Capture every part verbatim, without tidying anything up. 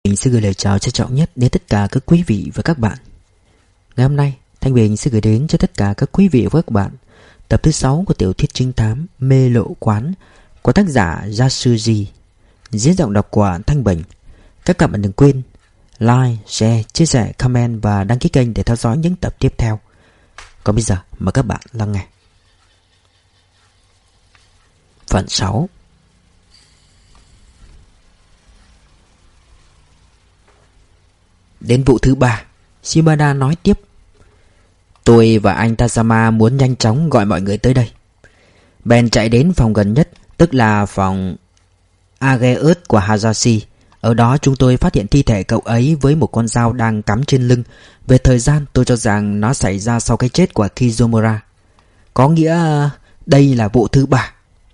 Mình sẽ gửi lời chào trân trọng nhất đến tất cả các quý vị và các bạn. Ngày hôm nay, Thanh Bình sẽ gửi đến cho tất cả các quý vị và các bạn tập thứ sáu của tiểu thuyết trinh thám Mê Lộ Quán của tác giả Yasuji, diễn giọng đọc của Thanh Bình. Các bạn đừng quên like, share, chia sẻ, comment và đăng ký kênh để theo dõi những tập tiếp theo. Còn bây giờ, mời các bạn lắng nghe. Phần sáu. Đến vụ thứ ba, Shimada nói tiếp. Tôi và anh Tazama muốn nhanh chóng gọi mọi người tới đây. Ben chạy đến phòng gần nhất, tức là phòng Ageus của Hayashi. Ở đó chúng tôi phát hiện thi thể cậu ấy với một con dao đang cắm trên lưng. Về thời gian tôi cho rằng nó xảy ra sau cái chết của Kizumura. Có nghĩa đây là vụ thứ ba.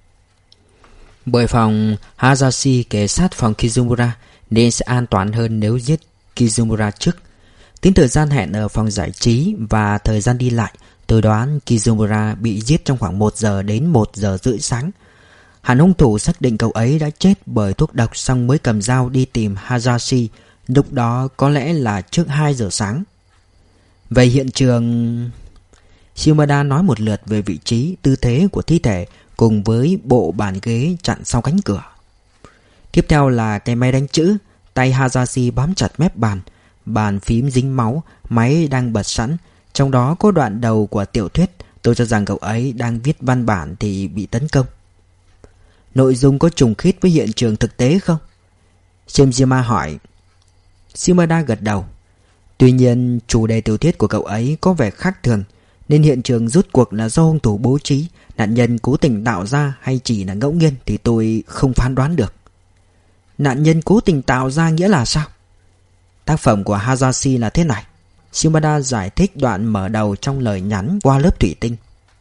Bởi phòng Hayashi kề sát phòng Kizumura nên sẽ an toàn hơn nếu giết Kizumura trước. Tính thời gian hẹn ở phòng giải trí và thời gian đi lại, tôi đoán Kizumura bị giết trong khoảng một giờ đến một giờ rưỡi sáng. Hẳn hung thủ xác định cậu ấy đã chết bởi thuốc độc xong mới cầm dao đi tìm Hayashi. Lúc đó có lẽ là trước hai giờ sáng. Về hiện trường, Shimada nói một lượt về vị trí, tư thế của thi thể cùng với bộ bàn ghế chặn sau cánh cửa. Tiếp theo là cái máy đánh chữ. Tay Hayashi bám chặt mép bàn. Bàn phím dính máu, máy đang bật sẵn. Trong đó có đoạn đầu của tiểu thuyết. Tôi cho rằng cậu ấy đang viết văn bản thì bị tấn công. Nội dung có trùng khít với hiện trường thực tế không? Shimjima hỏi. Shimada gật đầu. Tuy nhiên chủ đề tiểu thuyết của cậu ấy có vẻ khác thường, nên hiện trường rút cuộc là do hung thủ bố trí, nạn nhân cố tình tạo ra hay chỉ là ngẫu nhiên thì tôi không phán đoán được. Nạn nhân cố tình tạo ra nghĩa là sao? Tác phẩm của Hayashi là thế này. Shimada giải thích đoạn mở đầu trong lời nhắn qua lớp thủy tinh.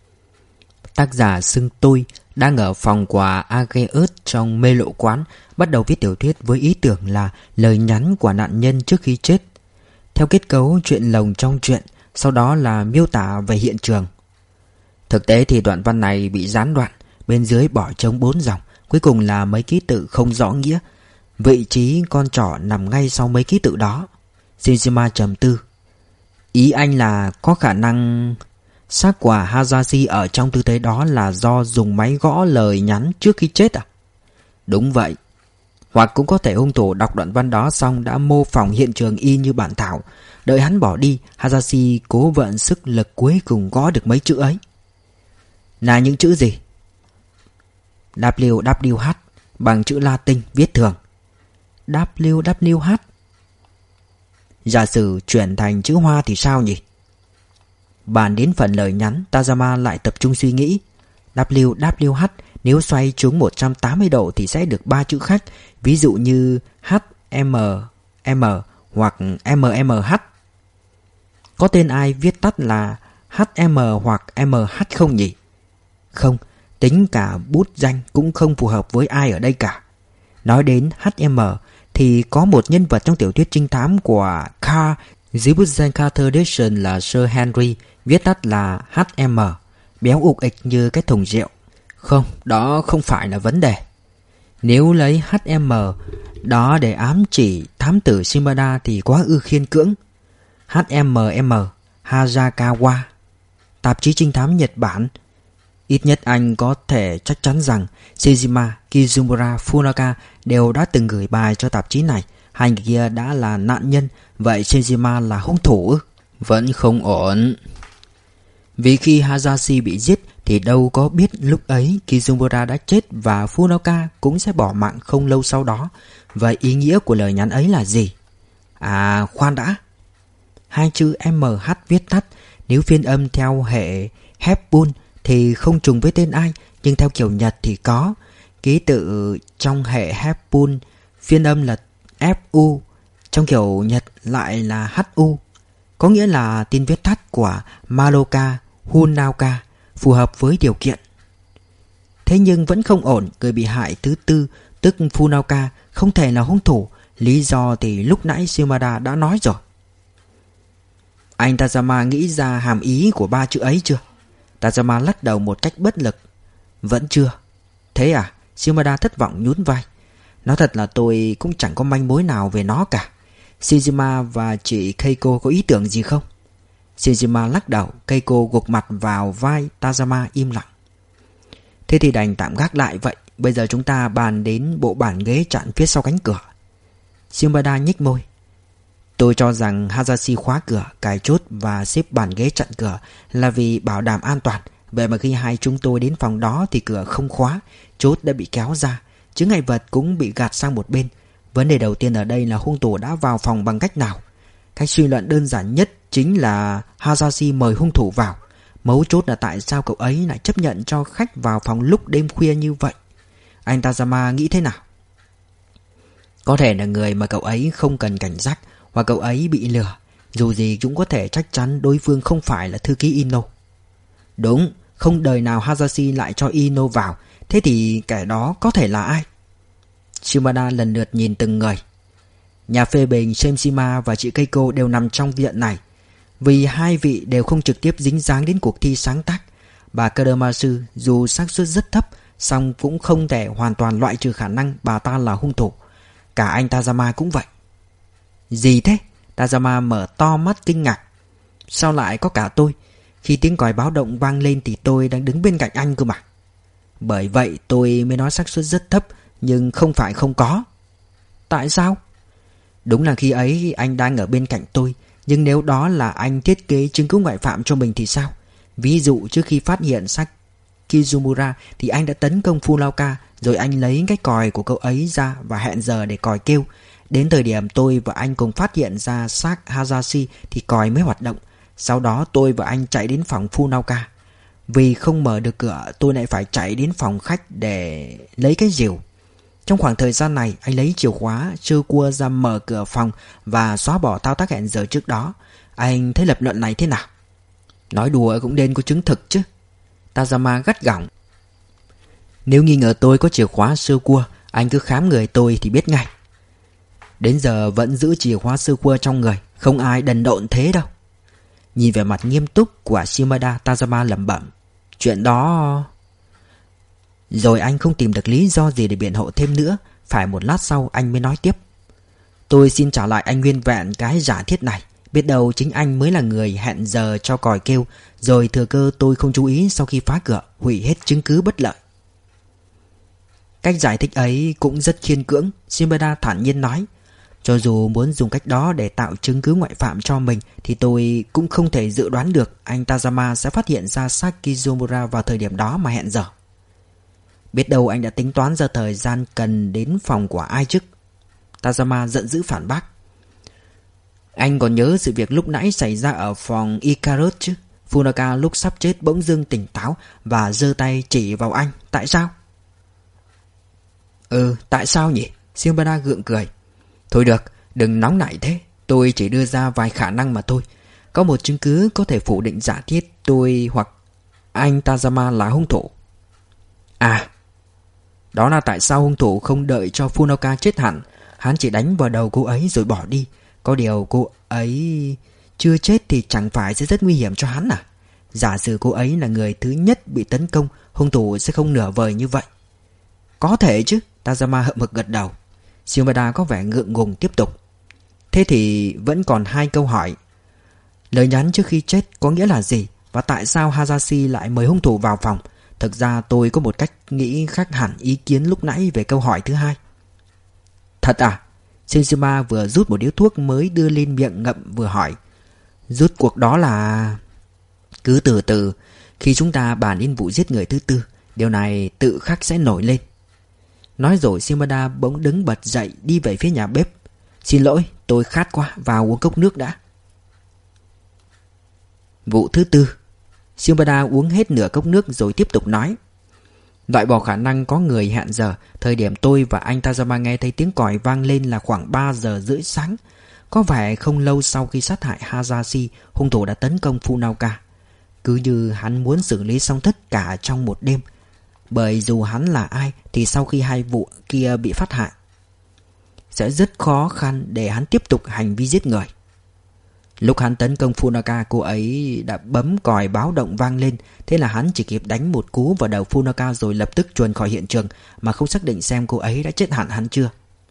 Tác giả xưng tôi đang ở phòng của Ageus trong Mê Lộ Quán, bắt đầu viết tiểu thuyết với ý tưởng là lời nhắn của nạn nhân trước khi chết. Theo kết cấu chuyện lồng trong chuyện, sau đó là miêu tả về hiện trường. Thực tế thì đoạn văn này bị gián đoạn, bên dưới bỏ trống bốn dòng, cuối cùng là mấy ký tự không rõ nghĩa. Vị trí con trỏ nằm ngay sau mấy ký tự đó. Shimjima trầm tư. Ý anh là có khả năng xác của Hayashi ở trong tư thế đó là do dùng máy gõ lời nhắn trước khi chết à? Đúng vậy. Hoặc cũng có thể hung thủ đọc đoạn văn đó xong đã mô phỏng hiện trường y như bản thảo. Đợi hắn bỏ đi, Hayashi cố vận sức lực cuối cùng gõ được mấy chữ ấy. Là những chữ gì? W W H bằng chữ Latin viết thường. W W H. Giả sử chuyển thành chữ Hoa thì sao nhỉ? Bàn đến phần lời nhắn, Tazama lại tập trung suy nghĩ. W W H nếu xoay chúng một trăm tám mươi độ thì sẽ được ba chữ khác, ví dụ như H M M hoặc M M H. Có tên ai viết tắt là H M hoặc M H không nhỉ? Không, tính cả bút danh cũng không phù hợp với ai ở đây cả. Nói đến H M thì có một nhân vật trong tiểu thuyết trinh thám của Carr dưới bút danh Carter Dixon là Sir Henry, viết tắt là H M, béo ục ịch như cái thùng rượu. Không, đó không phải là vấn đề. Nếu lấy H M đó để ám chỉ thám tử Shimada thì quá ư khiên cưỡng. H M M Hayakawa, tạp chí trinh thám Nhật Bản. Ít nhất anh có thể chắc chắn rằng Seijima, Kizumura, Funaka đều đã từng gửi bài cho tạp chí này. Hai người kia đã là nạn nhân. Vậy Seijima là hung thủ? Vẫn không ổn. Vì khi Hayashi bị giết thì đâu có biết lúc ấy Kizumura đã chết và Funaka cũng sẽ bỏ mạng không lâu sau đó. Vậy ý nghĩa của lời nhắn ấy là gì? À khoan đã. Hai chữ M H viết tắt, nếu phiên âm theo hệ Hepburn thì không trùng với tên ai, nhưng theo kiểu Nhật thì có. Ký tự trong hệ Hepburn phiên âm là F U, trong kiểu Nhật lại là H U. Có nghĩa là tin viết tắt của Madoka Hunauka, phù hợp với điều kiện. Thế nhưng vẫn không ổn, người bị hại thứ tư tức Funauka không thể là hung thủ. Lý do thì lúc nãy Shimada đã nói rồi. Anh Tazama nghĩ ra hàm ý của ba chữ ấy chưa? Tazama lắc đầu một cách bất lực. Vẫn chưa. Thế à? Shimada thất vọng nhún vai. Nói thật là tôi cũng chẳng có manh mối nào về nó cả. Shijima và chị Keiko có ý tưởng gì không? Shijima lắc đầu. Keiko gục mặt vào vai Tazama im lặng. Thế thì đành tạm gác lại vậy. Bây giờ chúng ta bàn đến bộ bàn ghế chặn phía sau cánh cửa. Shimada nhếch môi. Tôi cho rằng Hayashi khóa cửa, cài chốt và xếp bàn ghế chặn cửa là vì bảo đảm an toàn. Vậy mà khi hai chúng tôi đến phòng đó thì cửa không khóa, chốt đã bị kéo ra, chướng ngại vật cũng bị gạt sang một bên. Vấn đề đầu tiên ở đây là hung thủ đã vào phòng bằng cách nào? Cách suy luận đơn giản nhất chính là Hayashi mời hung thủ vào. Mấu chốt là tại sao cậu ấy lại chấp nhận cho khách vào phòng lúc đêm khuya như vậy? Anh Tazama nghĩ thế nào? Có thể là người mà cậu ấy không cần cảnh giác, hoặc cậu ấy bị lừa. Dù gì cũng có thể chắc chắn đối phương không phải là thư ký Ino. Đúng, không đời nào Hayashi lại cho Ino vào. Thế thì kẻ đó có thể là ai? Shimada lần lượt nhìn từng người. Nhà phê bình Shemshima và chị Keiko đều nằm trong viện này. Vì hai vị đều không trực tiếp dính dáng đến cuộc thi sáng tác, bà Kuramasu dù xác suất rất thấp, song cũng không thể hoàn toàn loại trừ khả năng bà ta là hung thủ. Cả anh Tazama cũng vậy. Gì thế? Tazama mở to mắt kinh ngạc. Sao lại có cả tôi? Khi tiếng còi báo động vang lên thì tôi đang đứng bên cạnh anh cơ mà. Bởi vậy tôi mới nói xác suất rất thấp, nhưng không phải không có. Tại sao? Đúng là khi ấy anh đang ở bên cạnh tôi. Nhưng nếu đó là anh thiết kế chứng cứ ngoại phạm cho mình thì sao? Ví dụ trước khi phát hiện xác Kizumura thì anh đã tấn công Funaoka, rồi anh lấy cái còi của cậu ấy ra và hẹn giờ để còi kêu. Đến thời điểm tôi và anh cùng phát hiện ra xác Hayashi thì còi mới hoạt động. Sau đó tôi và anh chạy đến phòng Funaoka. Vì không mở được cửa, tôi lại phải chạy đến phòng khách để lấy cái rìu. Trong khoảng thời gian này, anh lấy chìa khóa trơ cua ra mở cửa phòng và xóa bỏ thao tác hẹn giờ trước đó. Anh thấy lập luận này thế nào? Nói đùa cũng nên có chứng thực chứ. Tazama gắt gỏng. Nếu nghi ngờ tôi có chìa khóa sơ cua, anh cứ khám người tôi thì biết ngay. Đến giờ vẫn giữ chìa khóa sơ cua trong người, không ai đần độn thế đâu. Nhìn về mặt nghiêm túc của Shimada, Tazama lẩm bẩm. Chuyện đó... Rồi anh không tìm được lý do gì để biện hộ thêm nữa. Phải một lát sau anh mới nói tiếp. Tôi xin trả lại anh nguyên vẹn cái giả thiết này. Biết đâu chính anh mới là người hẹn giờ cho còi kêu, rồi thừa cơ tôi không chú ý sau khi phá cửa, hủy hết chứng cứ bất lợi. Cách giải thích ấy cũng rất khiên cưỡng, Shimada thản nhiên nói. Cho dù muốn dùng cách đó để tạo chứng cứ ngoại phạm cho mình thì tôi cũng không thể dự đoán được anh Tazama sẽ phát hiện ra xác Kizumura vào thời điểm đó mà hẹn giờ. Biết đâu anh đã tính toán ra thời gian cần đến phòng của ai chứ? Tazama giận dữ phản bác. Anh còn nhớ sự việc lúc nãy xảy ra ở phòng Icarus chứ? Funaoka lúc sắp chết bỗng dưng tỉnh táo và giơ tay chỉ vào anh. Tại sao? Ừ, tại sao nhỉ? Shimada gượng cười. Thôi được, đừng nóng nảy thế. Tôi chỉ đưa ra vài khả năng mà thôi. Có một chứng cứ có thể phủ định giả thiết tôi hoặc anh Tazama là hung thủ. À, đó là tại sao hung thủ không đợi cho Funaoka chết hẳn. Hắn chỉ đánh vào đầu cô ấy rồi bỏ đi. Có điều cô ấy chưa chết thì chẳng phải sẽ rất nguy hiểm cho hắn à? Giả sử cô ấy là người thứ nhất bị tấn công, hung thủ sẽ không nửa vời như vậy. Có thể chứ. Tazama hậm hực gật đầu. Shimada có vẻ ngượng ngùng tiếp tục. Thế thì vẫn còn hai câu hỏi. Lời nhắn trước khi chết có nghĩa là gì? Và tại sao Hayashi lại mời hung thủ vào phòng? Thực ra tôi có một cách nghĩ khác hẳn ý kiến lúc nãy về câu hỏi thứ hai. Thật à? Shishima vừa rút một điếu thuốc mới đưa lên miệng ngậm vừa hỏi. Rút cuộc đó là... Cứ từ từ. Khi chúng ta bàn đến vụ giết người thứ tư, điều này tự khắc sẽ nổi lên. Nói rồi Shimada bỗng đứng bật dậy đi về phía nhà bếp. Xin lỗi, tôi khát quá, vào uống cốc nước đã. Vụ thứ tư. Shimada uống hết nửa cốc nước rồi tiếp tục nói. Loại bỏ khả năng có người hẹn giờ. Thời điểm tôi và anh Tazama nghe thấy tiếng còi vang lên là khoảng ba giờ rưỡi sáng. Có vẻ không lâu sau khi sát hại Hayashi, hung thủ đã tấn công Funaoka. Cứ như hắn muốn xử lý xong tất cả trong một đêm. Bởi dù hắn là ai thì sau khi hai vụ kia bị phát hại, sẽ rất khó khăn để hắn tiếp tục hành vi giết người. Lúc hắn tấn công Funaka, cô ấy đã bấm còi báo động vang lên. Thế là hắn chỉ kịp đánh một cú vào đầu Funaka rồi lập tức chuồn khỏi hiện trường, mà không xác định xem cô ấy đã chết hẳn hắn chưa.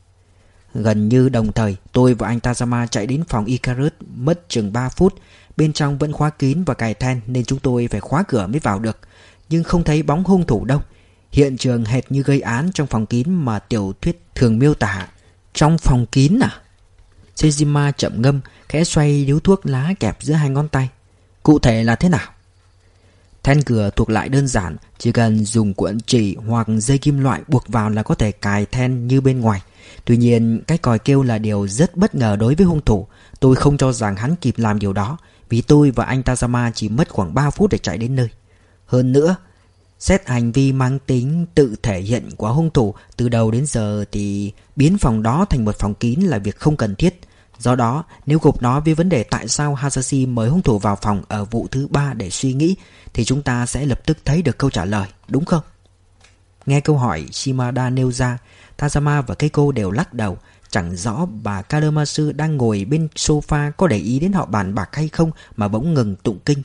Gần như đồng thời, tôi và anh Tazama chạy đến phòng Icarus, mất chừng ba phút. Bên trong vẫn khóa kín và cài then nên chúng tôi phải khóa cửa mới vào được. Nhưng không thấy bóng hung thủ đâu. Hiện trường hệt như gây án trong phòng kín mà tiểu thuyết thường miêu tả. Trong phòng kín à? Sejima chậm ngâm, khẽ xoay điếu thuốc lá kẹp giữa hai ngón tay. Cụ thể là thế nào? Then cửa thuộc lại đơn giản, chỉ cần dùng cuộn chỉ hoặc dây kim loại buộc vào là có thể cài then như bên ngoài. Tuy nhiên, cái còi kêu là điều rất bất ngờ đối với hung thủ. Tôi không cho rằng hắn kịp làm điều đó, vì tôi và anh Tazama chỉ mất khoảng ba phút để chạy đến nơi. Hơn nữa, xét hành vi mang tính tự thể hiện của hung thủ từ đầu đến giờ thì biến phòng đó thành một phòng kín là việc không cần thiết. Do đó, nếu gộp nó với vấn đề tại sao Hasashi mời hung thủ vào phòng ở vụ thứ ba để suy nghĩ, thì chúng ta sẽ lập tức thấy được câu trả lời, đúng không? Nghe câu hỏi Shimada nêu ra, Tazama và Keiko đều lắc đầu. Chẳng rõ bà Kadomatsu đang ngồi bên sofa có để ý đến họ bàn bạc hay không mà bỗng ngừng tụng kinh.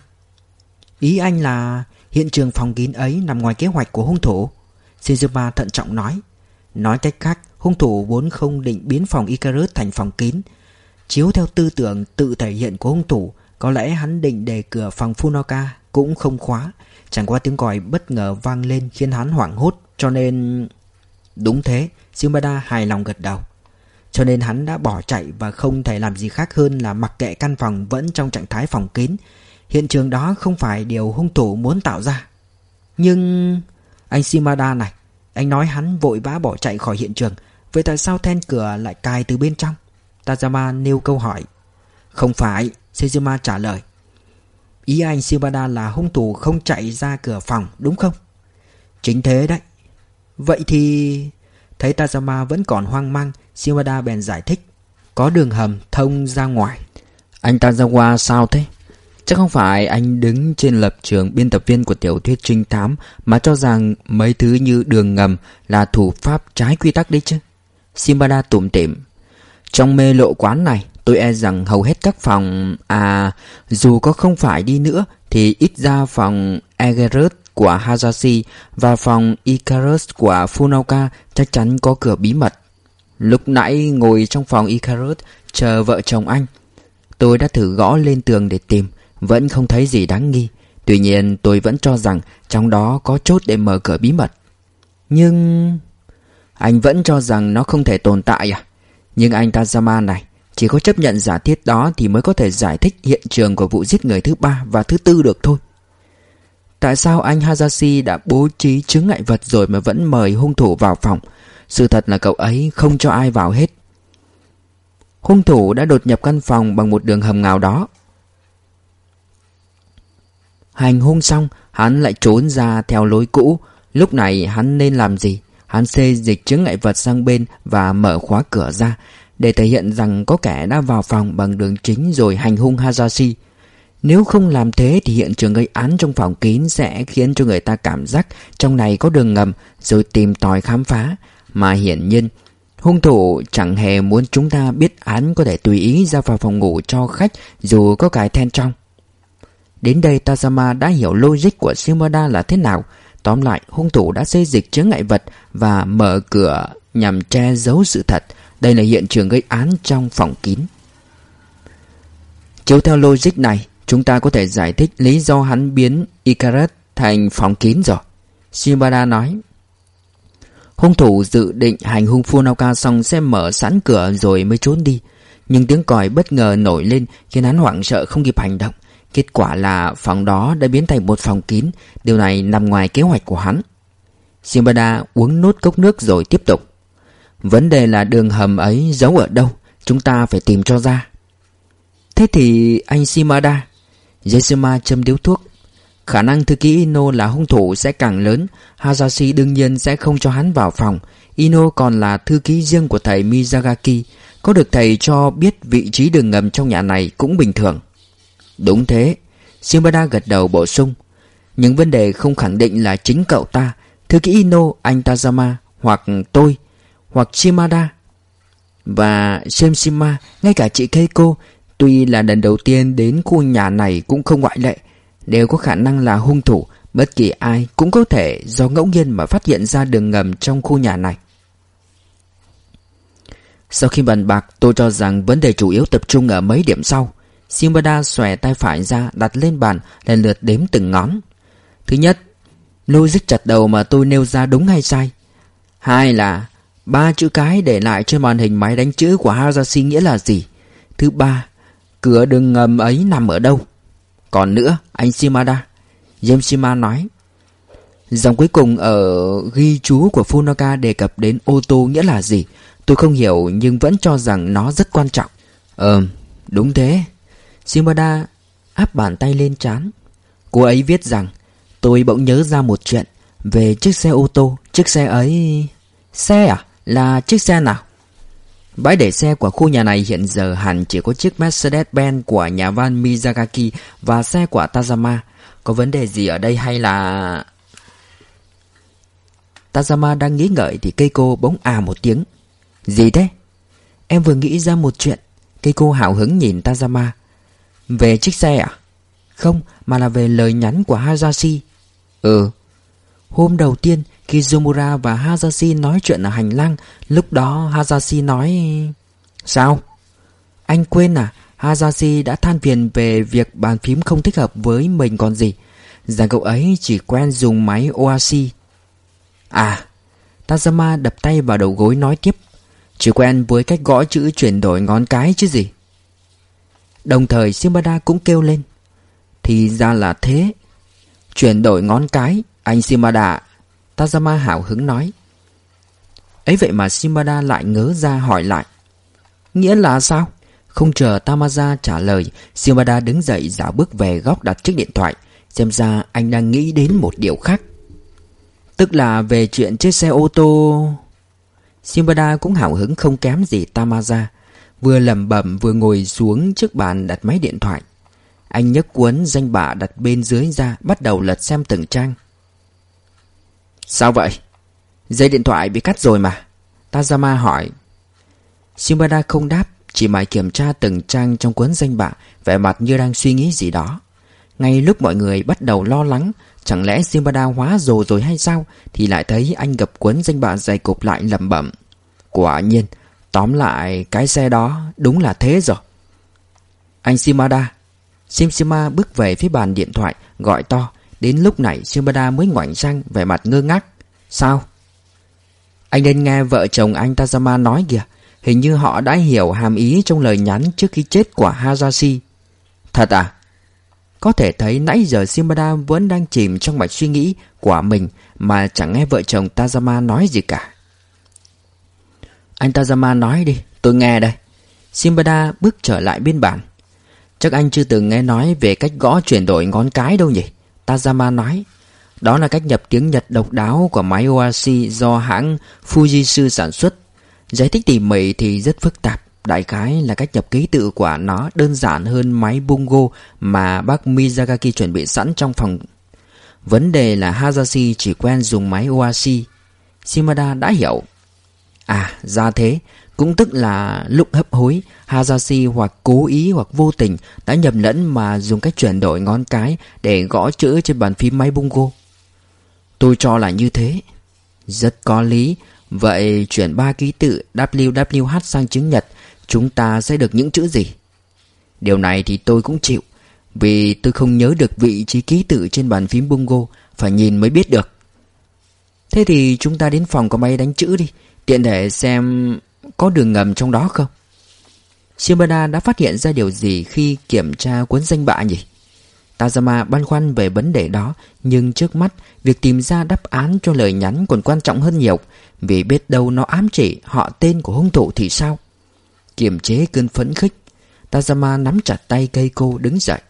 Ý anh là hiện trường phòng kín ấy nằm ngoài kế hoạch của hung thủ? Shizuma thận trọng nói. Nói cách khác, hung thủ vốn không định biến phòng Icarus thành phòng kín. Chiếu theo tư tưởng tự thể hiện của hung thủ, có lẽ hắn định để cửa phòng Funaka cũng không khóa. Chẳng qua tiếng còi bất ngờ vang lên khiến hắn hoảng hốt, cho nên... Đúng thế, Shimada hài lòng gật đầu. Cho nên hắn đã bỏ chạy và không thể làm gì khác hơn là mặc kệ căn phòng vẫn trong trạng thái phòng kín. Hiện trường đó không phải điều hung thủ muốn tạo ra. Nhưng... Anh Shimada này, anh nói hắn vội vã bỏ chạy khỏi hiện trường, vậy tại sao then cửa lại cài từ bên trong? Tazama nêu câu hỏi. Không phải, Sejima trả lời. Ý anh Shimada là hung thủ không chạy ra cửa phòng, đúng không? Chính thế đấy. Vậy thì... Thấy Tazama vẫn còn hoang mang, Shimada bèn giải thích. Có đường hầm thông ra ngoài. Anh Tazawa sao thế? Chắc không phải anh đứng trên lập trường biên tập viên của tiểu thuyết trinh thám mà cho rằng mấy thứ như đường ngầm là thủ pháp trái quy tắc đấy chứ? Shimada tủm tỉm. Trong mê lộ quán này, tôi e rằng hầu hết các phòng... À, dù có không phải đi nữa thì ít ra phòng Agerus của Hasashi và phòng Icarus của Funaka chắc chắn có cửa bí mật. Lúc nãy ngồi trong phòng Icarus chờ vợ chồng anh, tôi đã thử gõ lên tường để tìm, vẫn không thấy gì đáng nghi. Tuy nhiên tôi vẫn cho rằng trong đó có chốt để mở cửa bí mật. Nhưng... Anh vẫn cho rằng nó không thể tồn tại à? Nhưng anh Tazama này, chỉ có chấp nhận giả thiết đó thì mới có thể giải thích hiện trường của vụ giết người thứ ba và thứ tư được thôi. Tại sao anh Hasashi đã bố trí chướng ngại vật rồi mà vẫn mời hung thủ vào phòng? Sự thật là cậu ấy không cho ai vào hết. Hung thủ đã đột nhập căn phòng bằng một đường hầm nào đó. Hành hung xong, hắn lại trốn ra theo lối cũ. Lúc này hắn nên làm gì? Hắn xê dịch chướng ngại vật sang bên và mở khóa cửa ra để thể hiện rằng có kẻ đã vào phòng bằng đường chính rồi hành hung Hasashi. Nếu không làm thế thì hiện trường gây án trong phòng kín sẽ khiến cho người ta cảm giác trong này có đường ngầm rồi tìm tòi khám phá. Mà hiển nhiên, hung thủ chẳng hề muốn chúng ta biết án có thể tùy ý ra vào phòng ngủ cho khách dù có cài then trong. Đến đây Tazama đã hiểu logic của Shimada là thế nào. Tóm lại, hung thủ đã xê dịch chướng ngại vật và mở cửa nhằm che giấu sự thật. Đây là hiện trường gây án trong phòng kín. Chiếu theo logic này, chúng ta có thể giải thích lý do hắn biến Icarus thành phòng kín rồi. Shimada nói. Hung thủ dự định hành hung Funaka xong sẽ mở sẵn cửa rồi mới trốn đi. Nhưng tiếng còi bất ngờ nổi lên khiến hắn hoảng sợ không kịp hành động. Kết quả là phòng đó đã biến thành một phòng kín. Điều này nằm ngoài kế hoạch của hắn. Shimada uống nốt cốc nước rồi tiếp tục. Vấn đề là đường hầm ấy giấu ở đâu, chúng ta phải tìm cho ra. Thế thì anh Shimada, Jesima châm điếu thuốc. Khả năng thư ký Ino là hung thủ sẽ càng lớn. Hasashi đương nhiên sẽ không cho hắn vào phòng. Ino còn là thư ký riêng của thầy Miyazaki. Có được thầy cho biết vị trí đường ngầm trong nhà này cũng bình thường. Đúng thế, Shimada gật đầu bổ sung. Nhưng vấn đề không khẳng định là chính cậu ta, thư ký Ino, anh Tazama, hoặc tôi, hoặc Shimada và Shemshima, ngay cả chị Keiko Tuy là lần đầu tiên đến khu nhà này cũng không ngoại lệ, đều có khả năng là hung thủ. Bất kỳ ai cũng có thể do ngẫu nhiên mà phát hiện ra đường ngầm trong khu nhà này. Sau khi bàn bạc, tôi cho rằng vấn đề chủ yếu tập trung ở mấy điểm sau. Shimada xòe tay phải ra đặt lên bàn, lần lượt đếm từng ngón. Thứ nhất, logic chặt đầu mà tôi nêu ra đúng hay sai? Hai là ba chữ cái để lại trên màn hình máy đánh chữ của Hayashi nghĩa là gì? Thứ ba, cửa đường ngầm ấy nằm ở đâu? Còn nữa, anh Shimada, Yamashima nói, dòng cuối cùng ở ghi chú của Funoka đề cập đến ô tô nghĩa là gì? Tôi không hiểu nhưng vẫn cho rằng nó rất quan trọng. Ờ, đúng thế. Shimada áp bàn tay lên trán. Cô ấy viết rằng, tôi bỗng nhớ ra một chuyện về chiếc xe ô tô. Chiếc xe ấy... Xe à? Là chiếc xe nào? Bãi để xe của khu nhà này hiện giờ hẳn chỉ có chiếc Mercedes-Benz của nhà văn Miyazaki và xe của Tazama. Có vấn đề gì ở đây hay là... Tazama đang nghĩ ngợi thì Keiko bỗng à một tiếng. Gì thế? Em vừa nghĩ ra một chuyện. Keiko hào hứng nhìn Tazama. Về chiếc xe à? Không, mà là về lời nhắn của Hayashi. Ừ. Hôm đầu tiên khi Yomura và Hayashi nói chuyện ở hành lang, lúc đó Hayashi nói... Sao? Anh quên à? Hayashi đã than phiền về việc bàn phím không thích hợp với mình còn gì. Rằng cậu ấy chỉ quen dùng máy Oasis. À, Tazama đập tay vào đầu gối nói tiếp. Chỉ quen với cách gõ chữ chuyển đổi ngón cái chứ gì. Đồng thời Shimada cũng kêu lên. Thì ra là thế. Chuyển đổi ngón cái, anh Shimada. Tazama hào hứng nói. Ấy vậy mà Shimada lại ngớ ra hỏi lại. Nghĩa là sao? Không chờ Tamaza trả lời, Shimada đứng dậy dạo bước về góc đặt chiếc điện thoại. Xem ra anh đang nghĩ đến một điều khác. Tức là về chuyện chiếc xe ô tô... Shimada cũng hào hứng không kém gì Tamaza. Vừa lẩm bẩm vừa ngồi xuống trước bàn đặt máy điện thoại. Anh nhấc cuốn danh bạ đặt bên dưới ra, bắt đầu lật xem từng trang. Sao vậy? Dây điện thoại bị cắt rồi mà. Tazama hỏi. Shimada không đáp, chỉ mãi kiểm tra từng trang trong cuốn danh bạ, vẻ mặt như đang suy nghĩ gì đó. Ngay lúc mọi người bắt đầu lo lắng, chẳng lẽ Shimada hóa rồ rồi hay sao, thì lại thấy anh gập cuốn danh bạ dày cộp lại lẩm bẩm. Quả nhiên, tóm lại cái xe đó đúng là thế rồi. Anh Shimada. Shimshima bước về phía bàn điện thoại, gọi to. Đến lúc này Shimada mới ngoảnh sang, vẻ mặt ngơ ngác. Sao? Anh nên nghe vợ chồng anh Tazama nói kìa. Hình như họ đã hiểu hàm ý trong lời nhắn trước khi chết của Hayashi. Thật à? Có thể thấy nãy giờ Shimada vẫn đang chìm trong mạch suy nghĩ của mình mà chẳng nghe vợ chồng Tazama nói gì cả. Anh Tazama nói đi, tôi nghe đây. Shimada bước trở lại bên bàn. Chắc anh chưa từng nghe nói về cách gõ chuyển đổi ngón cái đâu nhỉ? Tazama nói. Đó là cách nhập tiếng Nhật độc đáo của máy Oasis do hãng Fujitsu sản xuất. Giải thích tỉ mỉ thì rất phức tạp. Đại khái là cách nhập ký tự của nó đơn giản hơn máy bungo mà bác Miyazaki chuẩn bị sẵn trong phòng. Vấn đề là Hayashi chỉ quen dùng máy Oasis. Shimada đã hiểu. À, ra thế. Cũng tức là lúc hấp hối, Hayashi hoặc cố ý hoặc vô tình đã nhầm lẫn mà dùng cách chuyển đổi ngón cái để gõ chữ trên bàn phím máy bungo. Tôi cho là như thế. Rất có lý. Vậy chuyển ba ký tự W W H sang tiếng Nhật, chúng ta sẽ được những chữ gì? Điều này thì tôi cũng chịu, vì tôi không nhớ được vị trí ký tự trên bàn phím bungo, phải nhìn mới biết được. Thế thì chúng ta đến phòng có máy đánh chữ đi, tiện thể xem có đường ngầm trong đó không. Shimada đã phát hiện ra điều gì khi kiểm tra cuốn danh bạ nhỉ? Tazama băn khoăn về vấn đề đó, nhưng trước mắt việc tìm ra đáp án cho lời nhắn còn quan trọng hơn nhiều, vì biết đâu nó ám chỉ họ tên của hung thủ thì sao. Kiềm chế cơn phấn khích, Tazama nắm chặt tay Keiko đứng dậy.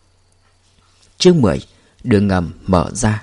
Chương mười. Đường ngầm mở ra.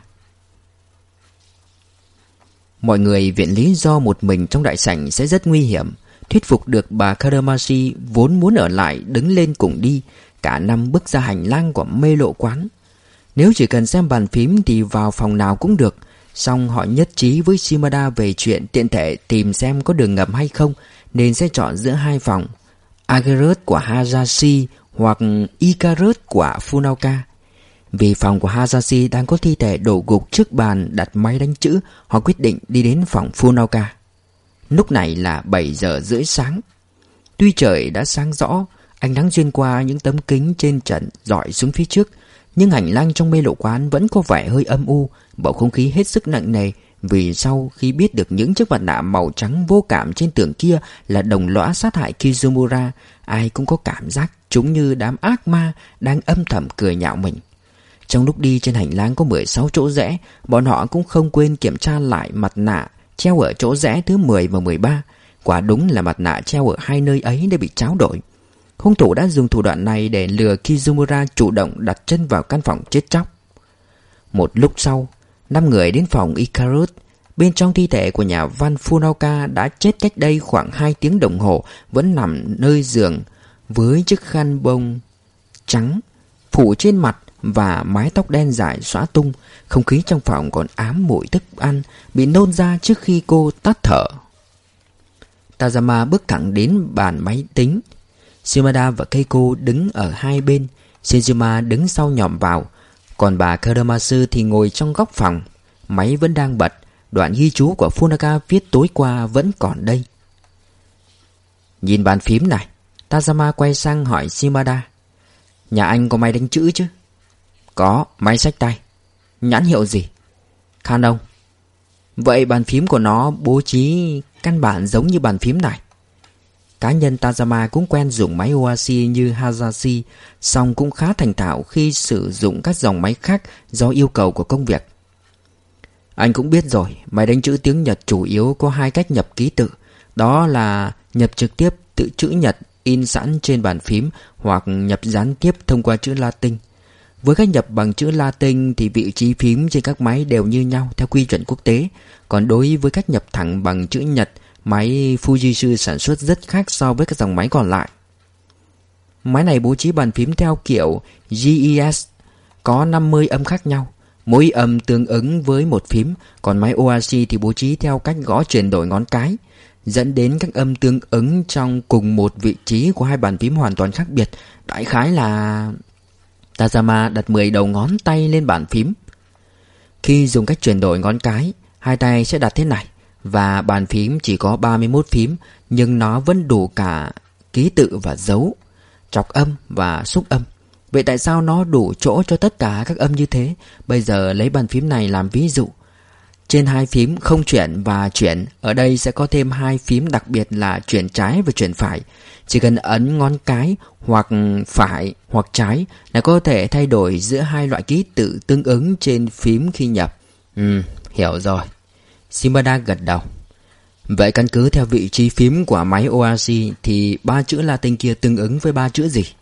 Mọi người viện lý do một mình trong đại sảnh sẽ rất nguy hiểm. Thuyết phục được bà Karamashi vốn muốn ở lại đứng lên cùng đi. Cả năm bước ra hành lang của mê lộ quán. Nếu chỉ cần xem bàn phím thì vào phòng nào cũng được. Song họ nhất trí với Shimada về chuyện tiện thể tìm xem có đường ngầm hay không, nên sẽ chọn giữa hai phòng. Agerut của Hayashi, hoặc Icarus của Funaoka. Vì phòng của Hayashi đang có thi thể đổ gục trước bàn đặt máy đánh chữ, họ quyết định đi đến phòng Funaoka. Lúc này là bảy giờ rưỡi sáng. Tuy trời đã sáng rõ, ánh nắng xuyên qua những tấm kính trên trần rọi xuống phía trước, nhưng hành lang trong mê lộ quán vẫn có vẻ hơi âm u, bầu không khí hết sức nặng nề. Vì sau khi biết được những chiếc mặt nạ màu trắng vô cảm trên tường kia là đồng lõa sát hại Kizumura, ai cũng có cảm giác chúng như đám ác ma đang âm thầm cười nhạo mình. Trong lúc đi trên hành lang có mười sáu chỗ rẽ, bọn họ cũng không quên kiểm tra lại mặt nạ treo ở chỗ rẽ thứ mười và mười ba. Quả đúng là mặt nạ treo ở hai nơi ấy đã bị tráo đổi. Hung thủ đã dùng thủ đoạn này để lừa Kizumura chủ động đặt chân vào căn phòng chết chóc. Một lúc sau, năm người đến phòng Icarus. Bên trong thi thể của nhà văn Funaoka đã chết cách đây khoảng hai tiếng đồng hồ vẫn nằm nơi giường với chiếc khăn bông trắng phủ trên mặt và mái tóc đen dài xõa tung. Không khí trong phòng còn ám mùi thức ăn bị nôn ra trước khi cô tắt thở. Tazama bước thẳng đến bàn máy tính. Shimada và Keiko đứng ở hai bên. Shinjima đứng sau nhòm vào, còn bà Kuramasu thì ngồi trong góc phòng. Máy vẫn đang bật. Đoạn ghi chú của Funaoka viết tối qua vẫn còn đây. Nhìn bàn phím này. Tazama quay sang hỏi Shimada. Nhà anh có máy đánh chữ chứ? Có, máy xách tay. Nhãn hiệu gì? Canon. Vậy bàn phím của nó bố trí căn bản giống như bàn phím này. Cá nhân Tazama cũng quen dùng máy Oashi như Hayashi, song cũng khá thành thạo khi sử dụng các dòng máy khác do yêu cầu của công việc. Anh cũng biết rồi, máy đánh chữ tiếng Nhật chủ yếu có hai cách nhập ký tự. Đó là nhập trực tiếp tự chữ Nhật in sẵn trên bàn phím hoặc nhập gián tiếp thông qua chữ Latin. Với cách nhập bằng chữ Latin thì vị trí phím trên các máy đều như nhau theo quy chuẩn quốc tế. Còn đối với cách nhập thẳng bằng chữ Nhật, máy Fujitsu sản xuất rất khác so với các dòng máy còn lại. Máy này bố trí bàn phím theo kiểu giê e ét, có năm mươi âm khác nhau. Mỗi âm tương ứng với một phím, còn máy Oashi thì bố trí theo cách gõ chuyển đổi ngón cái, dẫn đến các âm tương ứng trong cùng một vị trí của hai bàn phím hoàn toàn khác biệt. Đại khái là... Tazama đặt mười đầu ngón tay lên bàn phím. Khi dùng cách chuyển đổi ngón cái, hai tay sẽ đặt thế này, và bàn phím chỉ có ba mươi mốt phím, nhưng nó vẫn đủ cả ký tự và dấu, trọc âm và xúc âm. Vậy tại sao nó đủ chỗ cho tất cả các âm như thế? Bây giờ lấy bàn phím này làm ví dụ. Trên hai phím không chuyển và chuyển, ở đây sẽ có thêm hai phím đặc biệt là chuyển trái và chuyển phải. Chỉ cần ấn ngón cái hoặc phải hoặc trái là có thể thay đổi giữa hai loại ký tự tương ứng trên phím khi nhập. Ừ, hiểu rồi. Shimada gật đầu. Vậy căn cứ theo vị trí phím của máy Oashi thì ba chữ Latin kia tương ứng với ba chữ gì?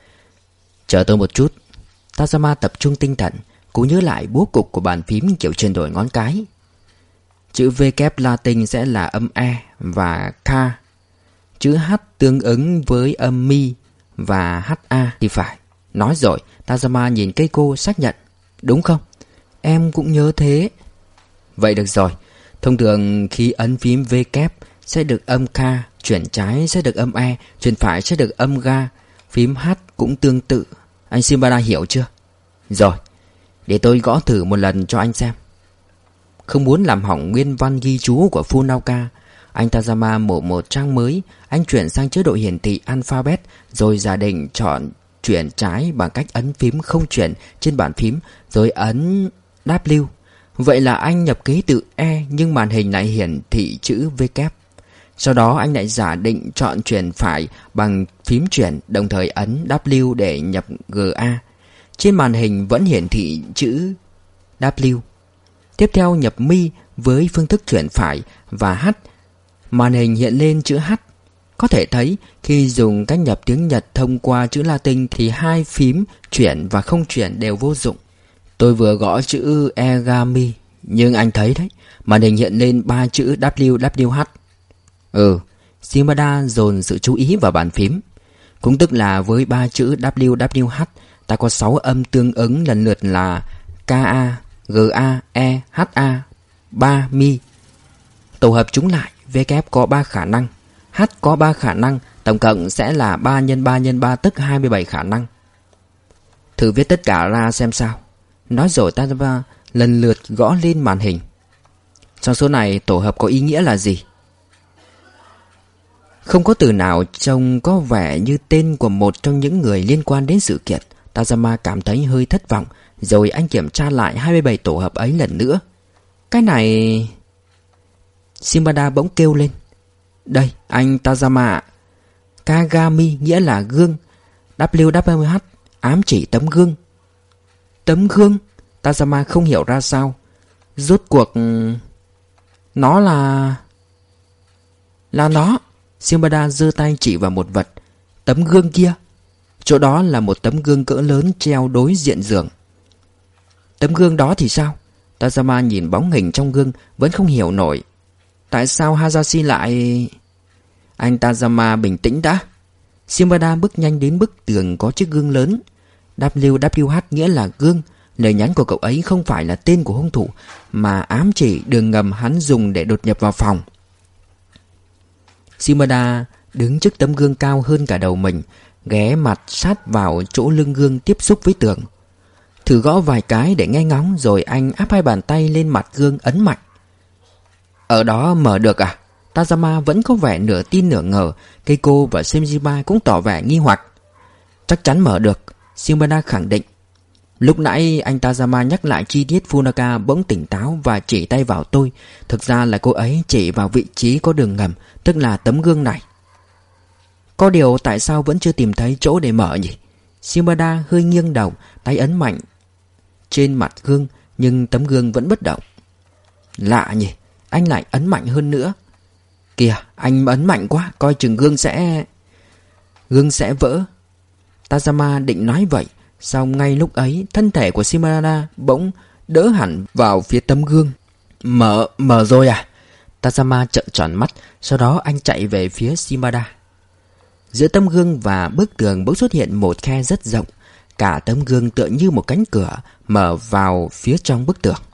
Chờ tôi một chút. Tazama tập trung tinh thần, cố nhớ lại bố cục của bàn phím kiểu chuyển đổi ngón cái. Chữ V kép Latin sẽ là âm E và K. Chữ H tương ứng với âm Mi và hát a thì phải. Nói rồi, Tazama nhìn Keiko xác nhận. Đúng không? Em cũng nhớ thế. Vậy được rồi. Thông thường khi ấn phím V kép sẽ được âm K, chuyển trái sẽ được âm E, chuyển phải sẽ được âm Ga. Phím H cũng tương tự. Anh Shimada hiểu chưa? Rồi, để tôi gõ thử một lần cho anh xem. Không muốn làm hỏng nguyên văn ghi chú của Funaoka, anh Tazama mở một trang mới. Anh chuyển sang chế độ hiển thị alphabet, rồi giả định chọn chuyển trái bằng cách ấn phím không chuyển trên bàn phím, rồi ấn W. Vậy là anh nhập ký tự E nhưng màn hình lại hiển thị chữ V kép. Sau đó anh lại giả định chọn chuyển phải bằng phím chuyển, đồng thời ấn W để nhập G A. Trên màn hình vẫn hiển thị chữ W. Tiếp theo nhập Mi với phương thức chuyển phải và H. Màn hình hiện lên chữ H. Có thể thấy khi dùng cách nhập tiếng Nhật thông qua chữ Latin thì hai phím chuyển và không chuyển đều vô dụng. Tôi vừa gõ chữ Egami, nhưng anh thấy đấy, màn hình hiện lên ba chữ W W H. Ừ, Shimada dồn sự chú ý vào bàn phím. Cũng tức là với ba chữ W W H, ta có sáu âm tương ứng lần lượt là K A, G A, E, H A, ba Mi. Tổ hợp chúng lại, V kép có ba khả năng, H có ba khả năng, Tổng cộng sẽ là ba nhân ba nhân ba tức hai mươi bảy khả năng. Thử viết tất cả ra xem sao. Nói rồi Tazama lần lượt gõ lên màn hình. Trong số này tổ hợp có ý nghĩa là gì? Không có từ nào trông có vẻ như tên của một trong những người liên quan đến sự kiện. Tazama cảm thấy hơi thất vọng. Rồi anh kiểm tra lại hai mươi bảy tổ hợp ấy lần nữa. Cái này... Shimada bỗng kêu lên. Đây, anh Tazama ạ. Kagami nghĩa là gương. W W H ám chỉ tấm gương. Tấm gương? Tazama không hiểu ra sao. Rốt cuộc... Nó là... Là nó. Shimada giơ tay chỉ vào một vật. Tấm gương kia. Chỗ đó là một tấm gương cỡ lớn treo đối diện giường. Tấm gương đó thì sao? Tazama nhìn bóng hình trong gương vẫn không hiểu nổi. Tại sao Hayashi lại... Anh Tazama bình tĩnh đã. Shimada bước nhanh đến bức tường có chiếc gương lớn. W W H nghĩa là gương. Lời nhắn của cậu ấy không phải là tên của hung thủ, mà ám chỉ đường ngầm hắn dùng để đột nhập vào phòng. Shimada đứng trước tấm gương cao hơn cả đầu mình, ghé mặt sát vào chỗ lưng gương tiếp xúc với tường. Thử gõ vài cái để nghe ngóng, rồi anh áp hai bàn tay lên mặt gương ấn mạnh. Ở đó mở được à? Tazama vẫn có vẻ nửa tin nửa ngờ. Keiko và Senjima cũng tỏ vẻ nghi hoặc. Chắc chắn mở được, Shimada khẳng định. Lúc nãy anh Tazama nhắc lại chi tiết, Funaka bỗng tỉnh táo và chỉ tay vào tôi. Thực ra là cô ấy chỉ vào vị trí có đường ngầm, tức là tấm gương này. Có điều tại sao vẫn chưa tìm thấy chỗ để mở nhỉ? Shimada hơi nghiêng đầu, tay ấn mạnh trên mặt gương, nhưng tấm gương vẫn bất động. Lạ nhỉ, anh lại ấn mạnh hơn nữa. Kìa, anh ấn mạnh quá, coi chừng gương sẽ... Gương sẽ vỡ. Tazama định nói vậy, song ngay lúc ấy thân thể của Shimada bỗng đỡ hẳn vào phía tấm gương. Mở, mở rồi à? Tazama trợn tròn mắt, sau đó anh chạy về phía Shimada. Giữa tấm gương và bức tường bỗng xuất hiện một khe rất rộng. Cả tấm gương tựa như một cánh cửa mở vào phía trong bức tường.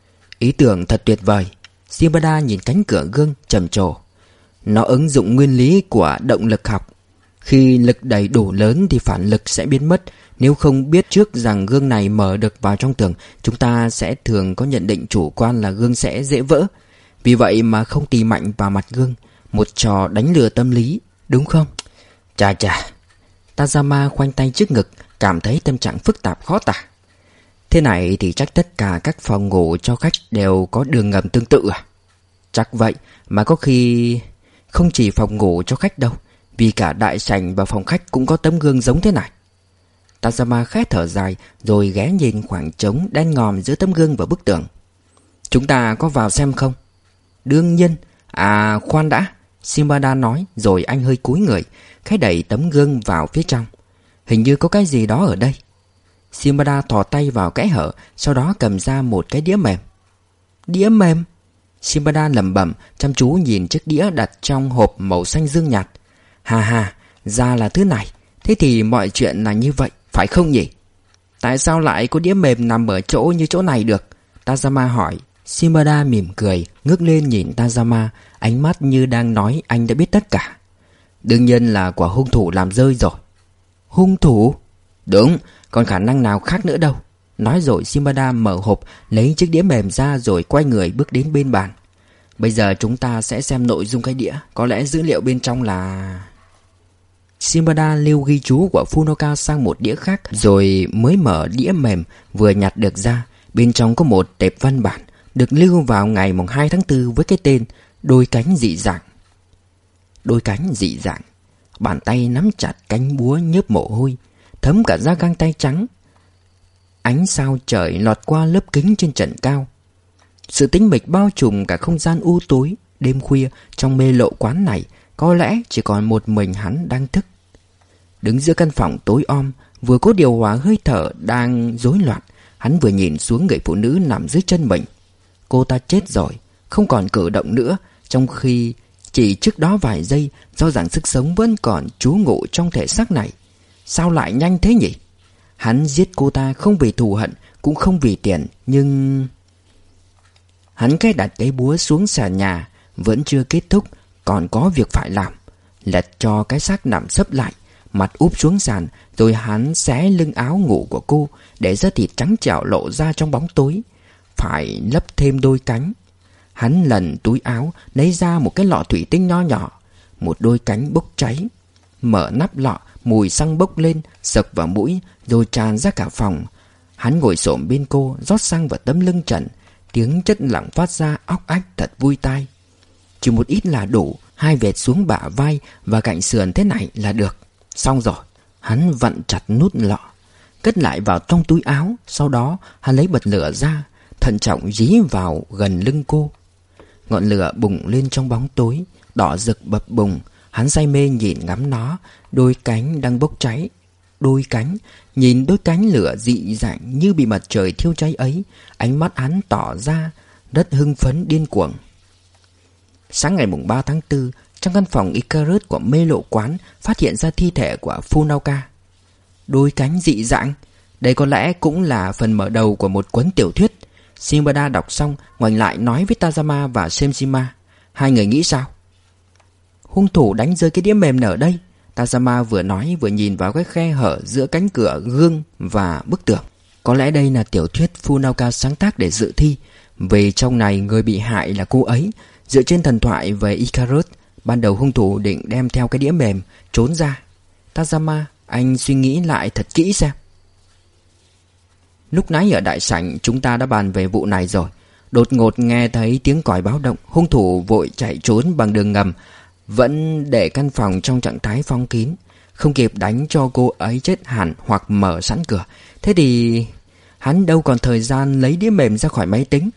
Ý tưởng thật tuyệt vời. Shimada nhìn cánh cửa gương trầm trồ. Nó ứng dụng nguyên lý của động lực học. Khi lực đẩy đủ lớn thì phản lực sẽ biến mất. Nếu không biết trước rằng gương này mở được vào trong tường, chúng ta sẽ thường có nhận định chủ quan là gương sẽ dễ vỡ. Vì vậy mà không tì mạnh vào mặt gương. Một trò đánh lừa tâm lý, đúng không? Chà chà. Tazama khoanh tay trước ngực, cảm thấy tâm trạng phức tạp khó tả. Thế này thì chắc tất cả các phòng ngủ cho khách đều có đường ngầm tương tự à? Chắc vậy, mà có khi không chỉ phòng ngủ cho khách đâu, vì cả đại sảnh và phòng khách cũng có tấm gương giống thế này. Tazama khẽ thở dài, rồi ghé nhìn khoảng trống đen ngòm giữa tấm gương và bức tường. Chúng ta có vào xem không? Đương nhiên. À khoan đã, Shimada nói, rồi anh hơi cúi người, khẽ đẩy tấm gương vào phía trong. Hình như có cái gì đó ở đây. Shimada thò tay vào kẽ hở, sau đó cầm ra một cái đĩa mềm. Đĩa mềm? Shimada lẩm bẩm, chăm chú nhìn chiếc đĩa đặt trong hộp màu xanh dương nhạt. Hà hà, ra là thứ này. Thế thì mọi chuyện là như vậy, phải không nhỉ? Tại sao lại có đĩa mềm nằm ở chỗ như chỗ này được? Tazama hỏi. Shimada mỉm cười, ngước lên nhìn Tazama, ánh mắt như đang nói anh đã biết tất cả. Đương nhiên là của hung thủ làm rơi rồi. Hung thủ? Đúng, còn khả năng nào khác nữa đâu. Nói rồi Shimada mở hộp, lấy chiếc đĩa mềm ra rồi quay người bước đến bên bàn. Bây giờ chúng ta sẽ xem nội dung cái đĩa. Có lẽ dữ liệu bên trong là... Shimada lưu ghi chú của Funoka sang một đĩa khác, rồi mới mở đĩa mềm vừa nhặt được ra. Bên trong có một tệp văn bản được lưu vào ngày hai tháng tư với cái tên Đôi cánh dị dạng. Đôi cánh dị dạng. Bàn tay nắm chặt cánh búa nhớp mồ hôi, thấm cả da găng tay trắng. Ánh sao trời lọt qua lớp kính trên trần cao. Sự tĩnh mịch bao trùm cả không gian u tối. Đêm khuya trong mê lộ quán này, có lẽ chỉ còn một mình hắn đang thức. Đứng giữa căn phòng tối om, vừa có điều hòa hơi thở đang rối loạn, hắn vừa nhìn xuống người phụ nữ nằm dưới chân mình. Cô ta chết rồi, không còn cử động nữa, trong khi chỉ trước đó vài giây rõ ràng sức sống vẫn còn trú ngụ trong thể xác này. Sao lại nhanh thế nhỉ? Hắn giết cô ta không vì thù hận, cũng không vì tiền, nhưng... Hắn khẽ đặt cái búa xuống sàn nhà. Vẫn chưa kết thúc, còn có việc phải làm. lật cho cái xác nằm sấp lại, mặt úp xuống sàn, rồi hắn xé lưng áo ngủ của cô để da thịt trắng trẻo lộ ra trong bóng tối. Phải lấp thêm đôi cánh. Hắn lần túi áo lấy ra một cái lọ thủy tinh nho nhỏ. Một đôi cánh bốc cháy. Mở nắp lọ, mùi xăng bốc lên, sộc vào mũi, rồi tràn ra cả phòng. Hắn ngồi xổm bên cô, rót xăng vào tấm lưng trần. Tiếng chất lỏng phát ra óc ách thật vui tai. Chỉ một ít là đủ. Hai vệt xuống bả vai và cạnh sườn thế này là được. Xong rồi. Hắn vặn chặt nút lọ, cất lại vào trong túi áo. Sau đó hắn lấy bật lửa ra, thận trọng dí vào gần lưng cô. Ngọn lửa bùng lên trong bóng tối, đỏ rực bập bùng. Hắn say mê nhìn ngắm nó. Đôi cánh đang bốc cháy. Đôi cánh. Nhìn đôi cánh lửa dị dạng như bị mặt trời thiêu cháy ấy, ánh mắt hắn tỏ ra rất hưng phấn điên cuồng. Sáng ngày mùng ba tháng tư, trong căn phòng Icarus của mê lộ quán phát hiện ra thi thể của Funaoka. Đôi cánh dị dạng. Đây có lẽ cũng là phần mở đầu của một cuốn tiểu thuyết. Shimada đọc xong, ngoảnh lại nói với Tazama và Senjima: hai người nghĩ sao? Hung thủ đánh rơi cái đĩa mềm ở đây. Tazama vừa nói vừa nhìn vào cái khe hở giữa cánh cửa, gương và bức tường. Có lẽ đây là tiểu thuyết Funaoka sáng tác để dự thi. Vì trong này người bị hại là cô ấy. Dựa trên thần thoại về Icarus, ban đầu hung thủ định đem theo cái đĩa mềm trốn ra. Tazama, anh suy nghĩ lại thật kỹ xem. Lúc nãy ở đại sảnh chúng ta đã bàn về vụ này rồi. Đột ngột nghe thấy tiếng còi báo động. Hung thủ vội chạy trốn bằng đường ngầm, vẫn để căn phòng trong trạng thái phong kín, không kịp đánh cho cô ấy chết hẳn hoặc mở sẵn cửa. Thế thì hắn đâu còn thời gian lấy đĩa mềm ra khỏi máy tính.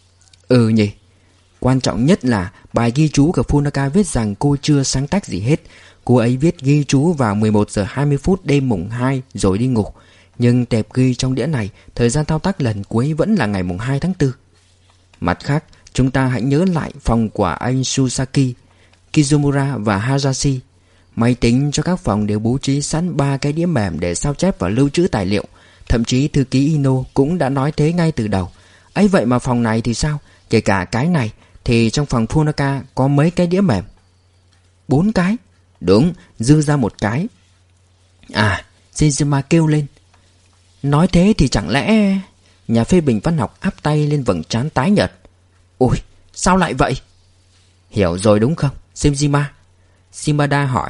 Ừ nhỉ. Quan trọng nhất là bài ghi chú của Funaoka viết rằng cô chưa sáng tác gì hết. Cô ấy viết ghi chú vào mười một giờ hai mươi phút đêm mùng hai rồi đi ngủ. Nhưng tệp ghi trong đĩa này, thời gian thao tác lần cuối vẫn là ngày mùng hai tháng tư. Mặt khác, chúng ta hãy nhớ lại phòng của anh Susaki, Kizumura và Hayashi. Máy tính cho các phòng đều bố trí sẵn ba cái đĩa mềm để sao chép và lưu trữ tài liệu. Thậm chí thư ký Ino cũng đã nói thế ngay từ đầu. Ấy vậy mà phòng này thì sao? Kể cả cái này thì trong phòng Funaoka có mấy cái đĩa mềm? Bốn cái. Đúng, dư ra một cái. À, Shinjima kêu lên. Nói thế thì chẳng lẽ... Nhà phê bình văn học áp tay lên vầng trán tái nhợt. Ôi, sao lại vậy? Hiểu rồi đúng không, Shinjima? Shimada hỏi.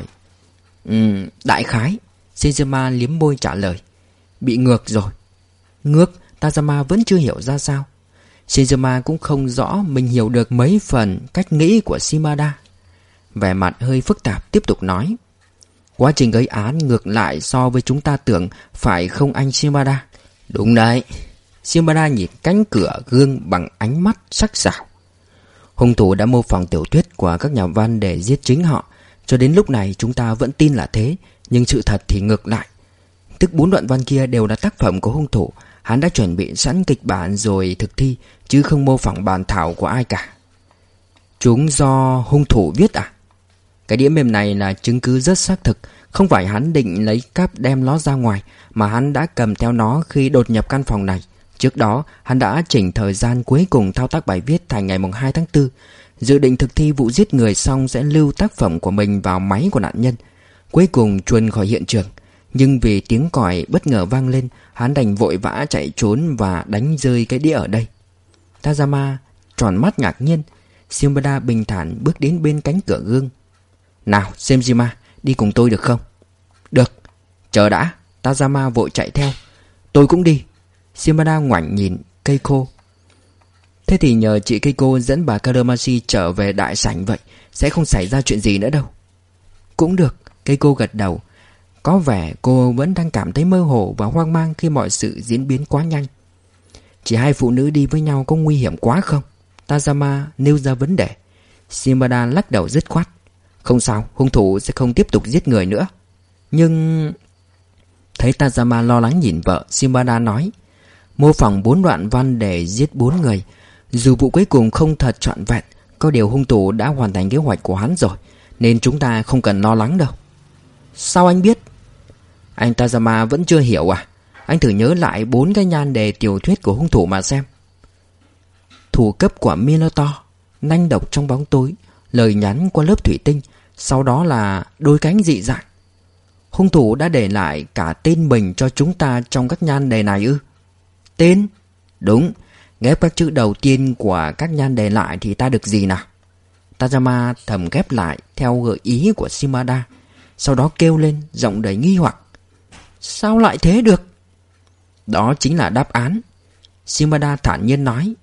Ừ, đại khái. Shinjima liếm môi trả lời. Bị ngược rồi. Ngược? Tazama vẫn chưa hiểu ra sao. Shinjima cũng không rõ mình hiểu được mấy phần cách nghĩ của Shimada. Vẻ mặt hơi phức tạp tiếp tục nói. Quá trình gây án ngược lại so với chúng ta tưởng, phải không anh Shimada? Đúng đấy. Shimada nhìn cánh cửa gương bằng ánh mắt sắc sảo. Hung thủ đã mô phỏng tiểu thuyết của các nhà văn để giết chính họ. Cho đến lúc này chúng ta vẫn tin là thế. Nhưng sự thật thì ngược lại. Tức bốn đoạn văn kia đều là tác phẩm của hung thủ. Hắn đã chuẩn bị sẵn kịch bản rồi thực thi, chứ không mô phỏng bản thảo của ai cả. Chúng do hung thủ viết à? Cái đĩa mềm này là chứng cứ rất xác thực. Không phải hắn định lấy cắp đem nó ra ngoài, mà hắn đã cầm theo nó khi đột nhập căn phòng này. Trước đó hắn đã chỉnh thời gian cuối cùng thao tác bài viết thành ngày hai tháng tư. Dự định thực thi vụ giết người xong sẽ lưu tác phẩm của mình vào máy của nạn nhân. Cuối cùng chuồn khỏi hiện trường. Nhưng vì tiếng còi bất ngờ vang lên, hắn đành vội vã chạy trốn và đánh rơi cái đĩa ở đây. Tazama tròn mắt ngạc nhiên. Shimada bình thản bước đến bên cánh cửa gương. Nào Senjima, đi cùng tôi được không? Được. Chờ đã. Tazama vội chạy theo. Tôi cũng đi. Shimada ngoảnh nhìn Keiko. Thế thì nhờ chị Keiko dẫn bà Karamashi trở về đại sảnh vậy, sẽ không xảy ra chuyện gì nữa đâu. Cũng được. Keiko gật đầu. Có vẻ cô vẫn đang cảm thấy mơ hồ và hoang mang khi mọi sự diễn biến quá nhanh. Chỉ hai phụ nữ đi với nhau có nguy hiểm quá không? Tazama nêu ra vấn đề. Shimada lắc đầu dứt khoát. Không sao, hung thủ sẽ không tiếp tục giết người nữa. Nhưng... Thấy Tazama lo lắng nhìn vợ, Shimada nói. Mô phỏng bốn đoạn văn để giết bốn người. Dù vụ cuối cùng không thật trọn vẹn, có điều hung thủ đã hoàn thành kế hoạch của hắn rồi, nên chúng ta không cần lo lắng đâu. Sao anh biết? Anh Tazama vẫn chưa hiểu à? Anh thử nhớ lại bốn cái nhan đề tiểu thuyết của hung thủ mà xem. Thủ cấp của Minotaur, nanh độc trong bóng tối, lời nhắn qua lớp thủy tinh, sau đó là đôi cánh dị dạng. Hung thủ đã để lại cả tên mình cho chúng ta trong các nhan đề này ư? Tên? Đúng. Ghép các chữ đầu tiên của các nhan đề lại thì ta được gì nào? Tajama thầm ghép lại theo gợi ý của Shimada, sau đó kêu lên giọng đầy nghi hoặc. Sao lại thế được? Đó chính là đáp án. Shimada thản nhiên nói.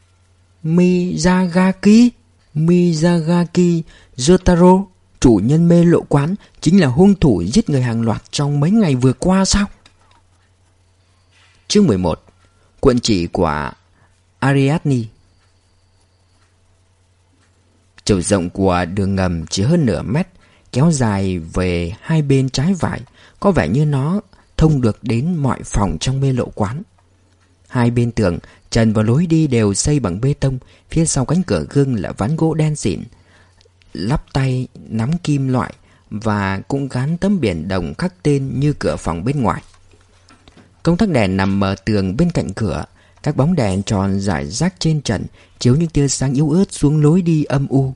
Miyazaki Miyazaki Jotaro, chủ nhân mê lộ quán, chính là hung thủ giết người hàng loạt trong mấy ngày vừa qua sao? Chương mười một. Cuộn chỉ của Ariadne. Chiều rộng của đường ngầm chỉ hơn nửa mét, kéo dài về hai bên trái phải, có vẻ như nó thông được đến mọi phòng trong mê lộ quán. Hai bên tường, trần và lối đi đều xây bằng bê tông. Phía sau cánh cửa gương là ván gỗ đen xịn, lắp tay nắm kim loại, và cũng gắn tấm biển đồng khắc tên như cửa phòng bên ngoài. Công tắc đèn nằm mờ tường bên cạnh cửa. Các bóng đèn tròn rải rác trên trần chiếu những tia sáng yếu ớt xuống lối đi âm u.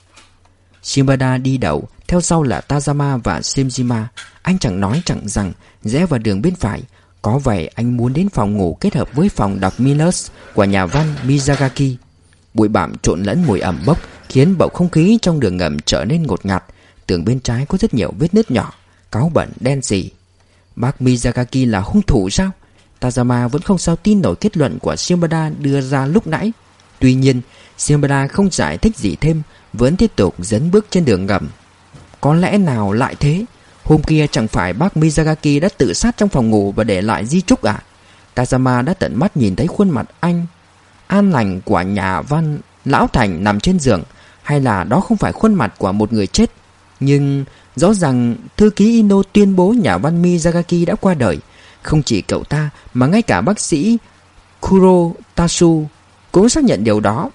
Shimada đi đầu, theo sau là Tajama và Senjima. Anh chẳng nói chẳng rằng, rẽ vào đường bên phải. Có vẻ anh muốn đến phòng ngủ kết hợp với phòng đọc Minos của nhà văn Miyazaki. Bụi bặm trộn lẫn mùi ẩm bốc khiến bầu không khí trong đường ngầm trở nên ngột ngạt. Tường bên trái có rất nhiều vết nứt nhỏ, cáu bẩn đen sì. Bác Miyazaki là hung thủ sao? Tajama vẫn không sao tin nổi kết luận của Shimada đưa ra lúc nãy. Tuy nhiên, Shimada không giải thích gì thêm, vẫn tiếp tục dấn bước trên đường ngầm. Có lẽ nào lại thế? Hôm kia chẳng phải bác Miyazaki đã tự sát trong phòng ngủ và để lại di chúc à? Tajama đã tận mắt nhìn thấy khuôn mặt anh an lành của nhà văn lão thành nằm trên giường. Hay là đó không phải khuôn mặt của một người chết? Nhưng rõ ràng thư ký Ino tuyên bố nhà văn Miyazaki đã qua đời. Không chỉ cậu ta mà ngay cả bác sĩ Kuro Tatsu cũng xác nhận điều đó.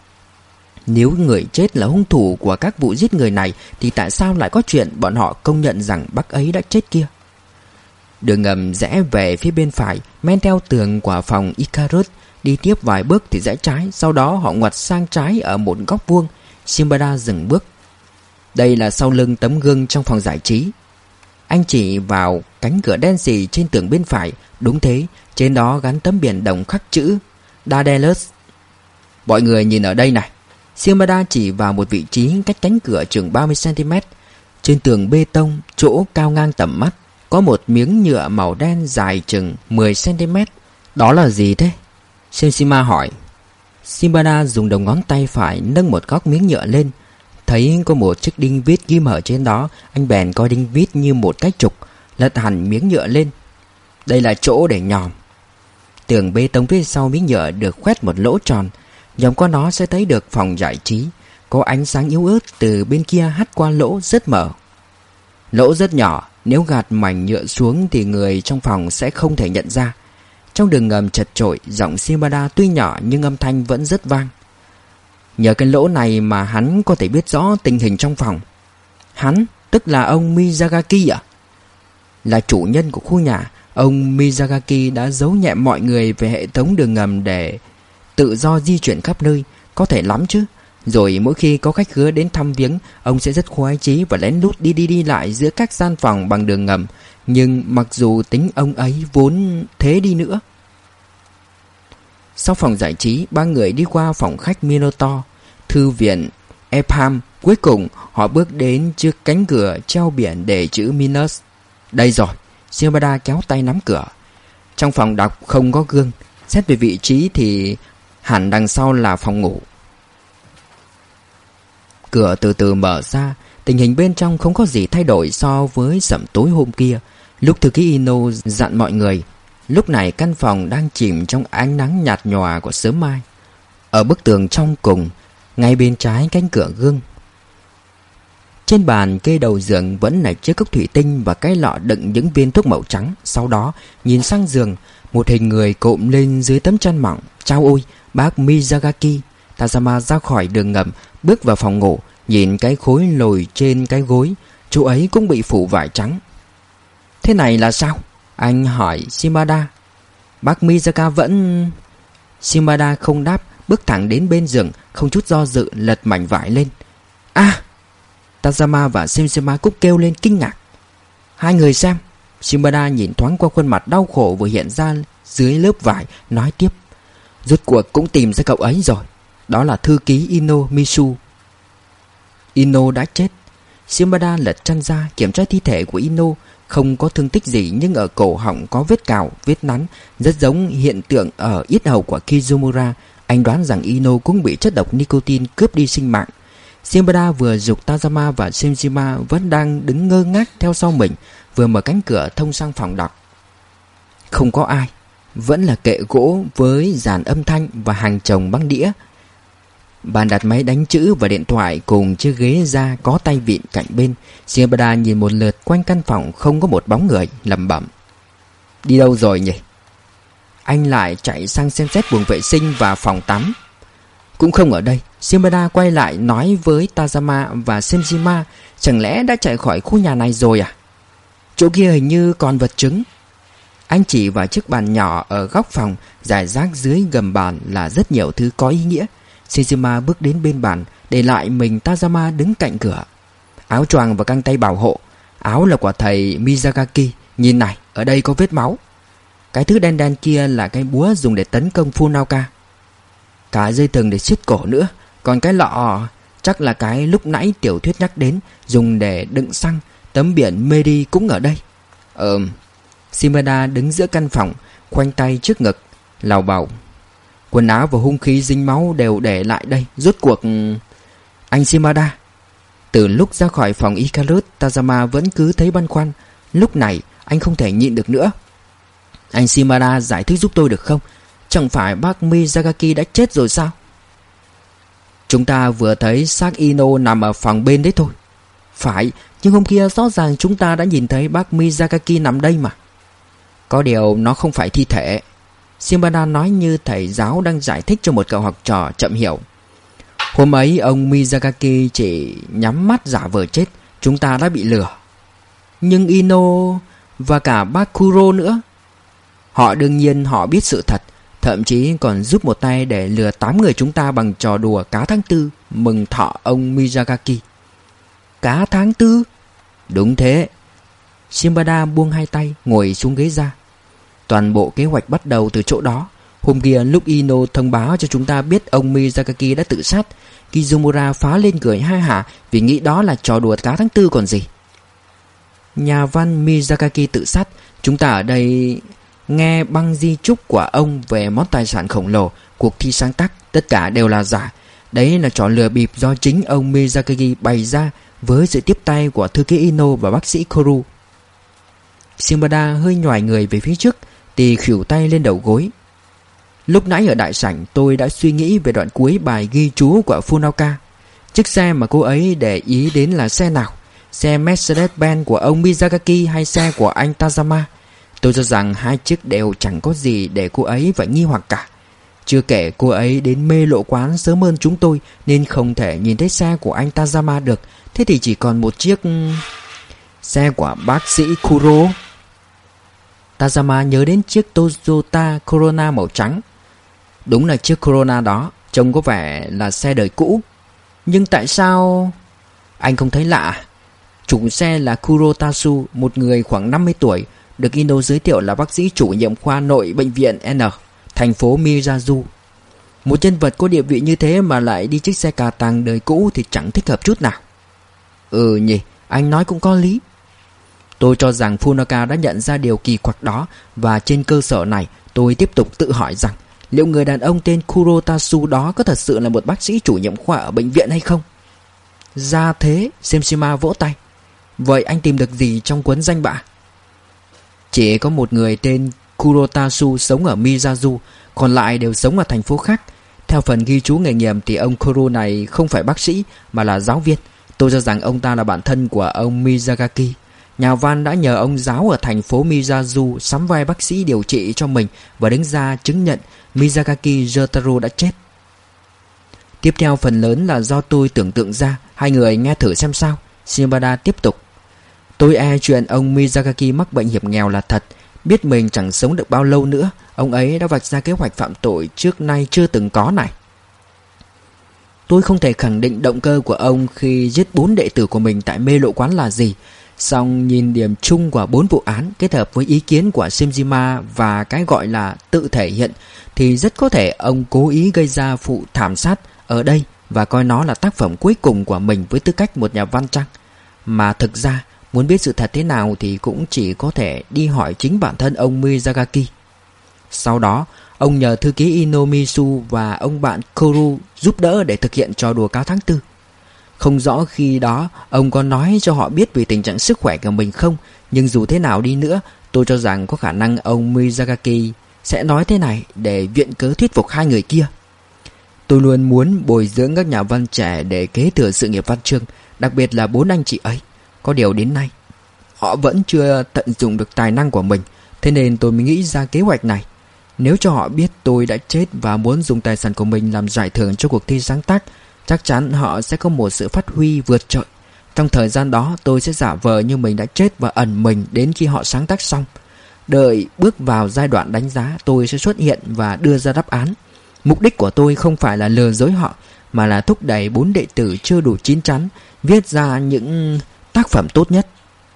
Nếu người chết là hung thủ của các vụ giết người này thì tại sao lại có chuyện bọn họ công nhận rằng bác ấy đã chết kia? Đường ngầm rẽ về phía bên phải, men theo tường của phòng Icarus. Đi tiếp vài bước thì rẽ trái, sau đó họ ngoặt sang trái ở một góc vuông. Shimada dừng bước. Đây là sau lưng tấm gương trong phòng giải trí. Anh chỉ vào cánh cửa đen xì trên tường bên phải. Đúng thế, trên đó gắn tấm biển đồng khắc chữ Daedalus. Mọi người nhìn ở đây này. Shimada chỉ vào một vị trí cách cánh cửa chừng ba mươi xăng-ti-mét. Trên tường bê tông, chỗ cao ngang tầm mắt, có một miếng nhựa màu đen dài chừng mười xăng-ti-mét. Đó là gì thế? Senshima hỏi. Shimada dùng đầu ngón tay phải nâng một góc miếng nhựa lên. Thấy có một chiếc đinh vít ghim ở trên đó. Anh bèn coi đinh vít như một cái trục, lật hẳn miếng nhựa lên. Đây là chỗ để nhòm. Tường bê tông phía sau miếng nhựa được khoét một lỗ tròn. Nhòm qua nó sẽ thấy được phòng giải trí. Có ánh sáng yếu ớt từ bên kia hắt qua lỗ rất mở. Lỗ rất nhỏ, nếu gạt mảnh nhựa xuống thì người trong phòng sẽ không thể nhận ra. Trong đường ngầm chật chội, giọng Shimada tuy nhỏ nhưng âm thanh vẫn rất vang. Nhờ cái lỗ này mà hắn có thể biết rõ tình hình trong phòng. Hắn, tức là ông Miyazaki à? Là chủ nhân của khu nhà, ông Miyazaki đã giấu nhẹm mọi người về hệ thống đường ngầm để tự do di chuyển khắp nơi. Có thể lắm chứ. Rồi mỗi khi có khách khứa đến thăm viếng, ông sẽ rất khoái chí và lén lút đi đi đi lại giữa các gian phòng bằng đường ngầm. Nhưng mặc dù tính ông ấy vốn thế đi nữa. Sau phòng giải trí, ba người đi qua phòng khách Minotaur, thư viện Epham. Cuối cùng họ bước đến trước cánh cửa treo biển để chữ Minos. Đây rồi. Shimada kéo tay nắm cửa. Trong phòng đọc không có gương. Xét về vị trí thì hẳn đằng sau là phòng ngủ. Cửa từ từ mở ra. Tình hình bên trong không có gì thay đổi so với sẩm tối hôm kia, lúc thư ký Ino dặn mọi người. Lúc này căn phòng đang chìm trong ánh nắng nhạt nhòa của sớm mai. Ở bức tường trong cùng, ngay bên trái cánh cửa gương, trên bàn kê đầu giường vẫn là chiếc cốc thủy tinh và cái lọ đựng những viên thuốc màu trắng. Sau đó nhìn sang giường, một hình người cộm lên dưới tấm chăn mỏng. Chao ôi, bác Miyazaki. Tajama ra khỏi đường ngầm, bước vào phòng ngủ, nhìn cái khối lồi trên cái gối. Chỗ ấy cũng bị phủ vải trắng. Thế này là sao? Anh hỏi Shimada. Bác Miyazaki vẫn... Shimada không đáp, bước thẳng đến bên giường, không chút do dự lật mảnh vải lên. À! Tazama và Shimashima cũng kêu lên kinh ngạc. Hai người xem. Shimada nhìn thoáng qua khuôn mặt đau khổ vừa hiện ra dưới lớp vải, nói tiếp. Rốt cuộc cũng tìm ra cậu ấy rồi. Đó là thư ký Ino Misu. Ino đã chết. Shimada lật chăn ra kiểm tra thi thể của Ino. Không có thương tích gì, nhưng ở cổ họng có vết cào, vết nắn, rất giống hiện tượng ở yết hầu của Kizumura. Anh đoán rằng Ino cũng bị chất độc nicotine cướp đi sinh mạng. Shimada vừa giục Tazama và Shimashima vẫn đang đứng ngơ ngác theo sau mình, vừa mở cánh cửa thông sang phòng đọc. Không có ai. Vẫn là kệ gỗ với dàn âm thanh và hàng chồng băng đĩa. Bàn đặt máy đánh chữ và điện thoại cùng chiếc ghế da có tay vịn cạnh bên. Shimada nhìn một lượt quanh căn phòng, không có một bóng người, lẩm bẩm. Đi đâu rồi nhỉ? Anh lại chạy sang xem xét buồng vệ sinh và phòng tắm. Cũng không ở đây. Shimada quay lại nói với Tazama và Shimashima. Chẳng lẽ đã chạy khỏi khu nhà này rồi à? Chỗ kia hình như còn vật chứng. Anh chỉ vào chiếc bàn nhỏ ở góc phòng. Rải rác dưới gầm bàn là rất nhiều thứ có ý nghĩa. Shimashima bước đến bên bàn, để lại mình Tazama đứng cạnh cửa. Áo choàng và găng tay bảo hộ. Áo là của thầy Miyazaki. Nhìn này, ở đây có vết máu. Cái thứ đen đen kia là cái búa dùng để tấn công Funaoka. Cả dây thừng để siết cổ nữa. Còn cái lọ chắc là cái lúc nãy tiểu thuyết nhắc đến, dùng để đựng xăng. Tấm biển Medi cũng ở đây. Ừm. Shimada đứng giữa căn phòng, khoanh tay trước ngực, lào bào. Quần áo và hung khí dính máu đều để lại đây. Rốt cuộc... Anh Shimada. Từ lúc ra khỏi phòng Icarus, Tazama vẫn cứ thấy băn khoăn. Lúc này anh không thể nhịn được nữa. Anh Shimada giải thích giúp tôi được không? Chẳng phải bác Miyazaki đã chết rồi sao? Chúng ta vừa thấy xác Ino nằm ở phòng bên đấy thôi. Phải, nhưng hôm kia rõ ràng chúng ta đã nhìn thấy bác Miyazaki nằm đây mà. Có điều nó không phải thi thể. Shimada nói như thầy giáo đang giải thích cho một cậu học trò chậm hiểu. Hôm ấy ông Miyazaki chỉ nhắm mắt giả vờ chết. Chúng ta đã bị lừa. Nhưng Ino và cả bác Kuro nữa. Họ đương nhiên họ biết sự thật. Thậm chí còn giúp một tay để lừa tám người chúng ta bằng trò đùa cá tháng tư mừng thọ ông Miyazaki. Cá tháng tư? Đúng thế. Shimada buông hai tay, ngồi xuống ghế ra. Toàn bộ kế hoạch bắt đầu từ chỗ đó. Hôm kia lúc Ino thông báo cho chúng ta biết ông Miyazaki đã tự sát, Kizumura phá lên cười ha hả vì nghĩ đó là trò đùa cá tháng tư còn gì. Nhà văn Miyazaki tự sát. Chúng ta ở đây nghe băng di chúc của ông về món tài sản khổng lồ, cuộc thi sáng tác, tất cả đều là giả. Đấy là trò lừa bịp do chính ông Miyazaki bày ra với sự tiếp tay của thư ký Ino và bác sĩ Koru. Shimada hơi nhoài người về phía trước, tì khỉu tay lên đầu gối. Lúc nãy ở đại sảnh tôi đã suy nghĩ về đoạn cuối bài ghi chú của Funaoka. Chiếc xe mà cô ấy để ý đến là xe nào? Xe Mercedes-Benz của ông Miyazaki hay xe của anh Tazama? Tôi cho rằng hai chiếc đều chẳng có gì để cô ấy phải nghi hoặc cả. Chưa kể cô ấy đến mê lộ quán sớm hơn chúng tôi nên không thể nhìn thấy xe của anh Tazama được. Thế thì chỉ còn một chiếc... Xe của bác sĩ Kuro. Tazama nhớ đến chiếc Toyota Corona màu trắng. Đúng là chiếc Corona đó, trông có vẻ là xe đời cũ. Nhưng tại sao... Anh không thấy lạ. Chủ xe là Kurotatsu, một người khoảng năm mươi tuổi, được Ino giới thiệu là bác sĩ chủ nhiệm khoa nội bệnh viện N, thành phố Miyazu. Một nhân vật có địa vị như thế mà lại đi chiếc xe cà tàng đời cũ thì chẳng thích hợp chút nào. Ừ nhỉ, anh nói cũng có lý. Tôi cho rằng Funaoka đã nhận ra điều kỳ quặc đó, và trên cơ sở này tôi tiếp tục tự hỏi rằng liệu người đàn ông tên Kurotatsu đó có thật sự là một bác sĩ chủ nhiệm khoa ở bệnh viện hay không? Ra thế, Shimashima vỗ tay. Vậy anh tìm được gì trong cuốn danh bạ? Chỉ có một người tên Kurotatsu sống ở Miyazu, còn lại đều sống ở thành phố khác. Theo phần ghi chú nghề nghiệp thì ông Kuro này không phải bác sĩ mà là giáo viên. Tôi cho rằng ông ta là bạn thân của ông Miyazaki. Nhà văn đã nhờ ông giáo ở thành phố Miyazu sắm vai bác sĩ điều trị cho mình và đứng ra chứng nhận Miyazaki Jotaro đã chết. Tiếp theo phần lớn là do tôi tưởng tượng ra. Hai người nghe thử xem sao. Shimada tiếp tục. Tôi e chuyện ông Miyazaki mắc bệnh hiểm nghèo là thật. Biết mình chẳng sống được bao lâu nữa, ông ấy đã vạch ra kế hoạch phạm tội trước nay chưa từng có này. Tôi không thể khẳng định động cơ của ông khi giết bốn đệ tử của mình tại mê lộ quán là gì. Song nhìn điểm chung của bốn vụ án kết hợp với ý kiến của Shimjima và cái gọi là tự thể hiện thì rất có thể ông cố ý gây ra vụ thảm sát ở đây và coi nó là tác phẩm cuối cùng của mình với tư cách một nhà văn chăng? Mà thực ra muốn biết sự thật thế nào thì cũng chỉ có thể đi hỏi chính bản thân ông Miyazaki. Sau đó ông nhờ thư ký Inomisu và ông bạn Koru giúp đỡ để thực hiện trò đùa cáo tháng tư. Không rõ khi đó ông có nói cho họ biết về tình trạng sức khỏe của mình không, nhưng dù thế nào đi nữa, tôi cho rằng có khả năng ông Miyazaki sẽ nói thế này để viện cớ thuyết phục hai người kia. Tôi luôn muốn bồi dưỡng các nhà văn trẻ để kế thừa sự nghiệp văn chương, đặc biệt là bốn anh chị ấy. Có điều đến nay họ vẫn chưa tận dụng được tài năng của mình, thế nên tôi mới nghĩ ra kế hoạch này. Nếu cho họ biết tôi đã chết và muốn dùng tài sản của mình làm giải thưởng cho cuộc thi sáng tác, chắc chắn họ sẽ có một sự phát huy vượt trội. Trong thời gian đó tôi sẽ giả vờ như mình đã chết và ẩn mình đến khi họ sáng tác xong. Đợi bước vào giai đoạn đánh giá, tôi sẽ xuất hiện và đưa ra đáp án. Mục đích của tôi không phải là lừa dối họ, mà là thúc đẩy bốn đệ tử chưa đủ chín chắn viết ra những tác phẩm tốt nhất.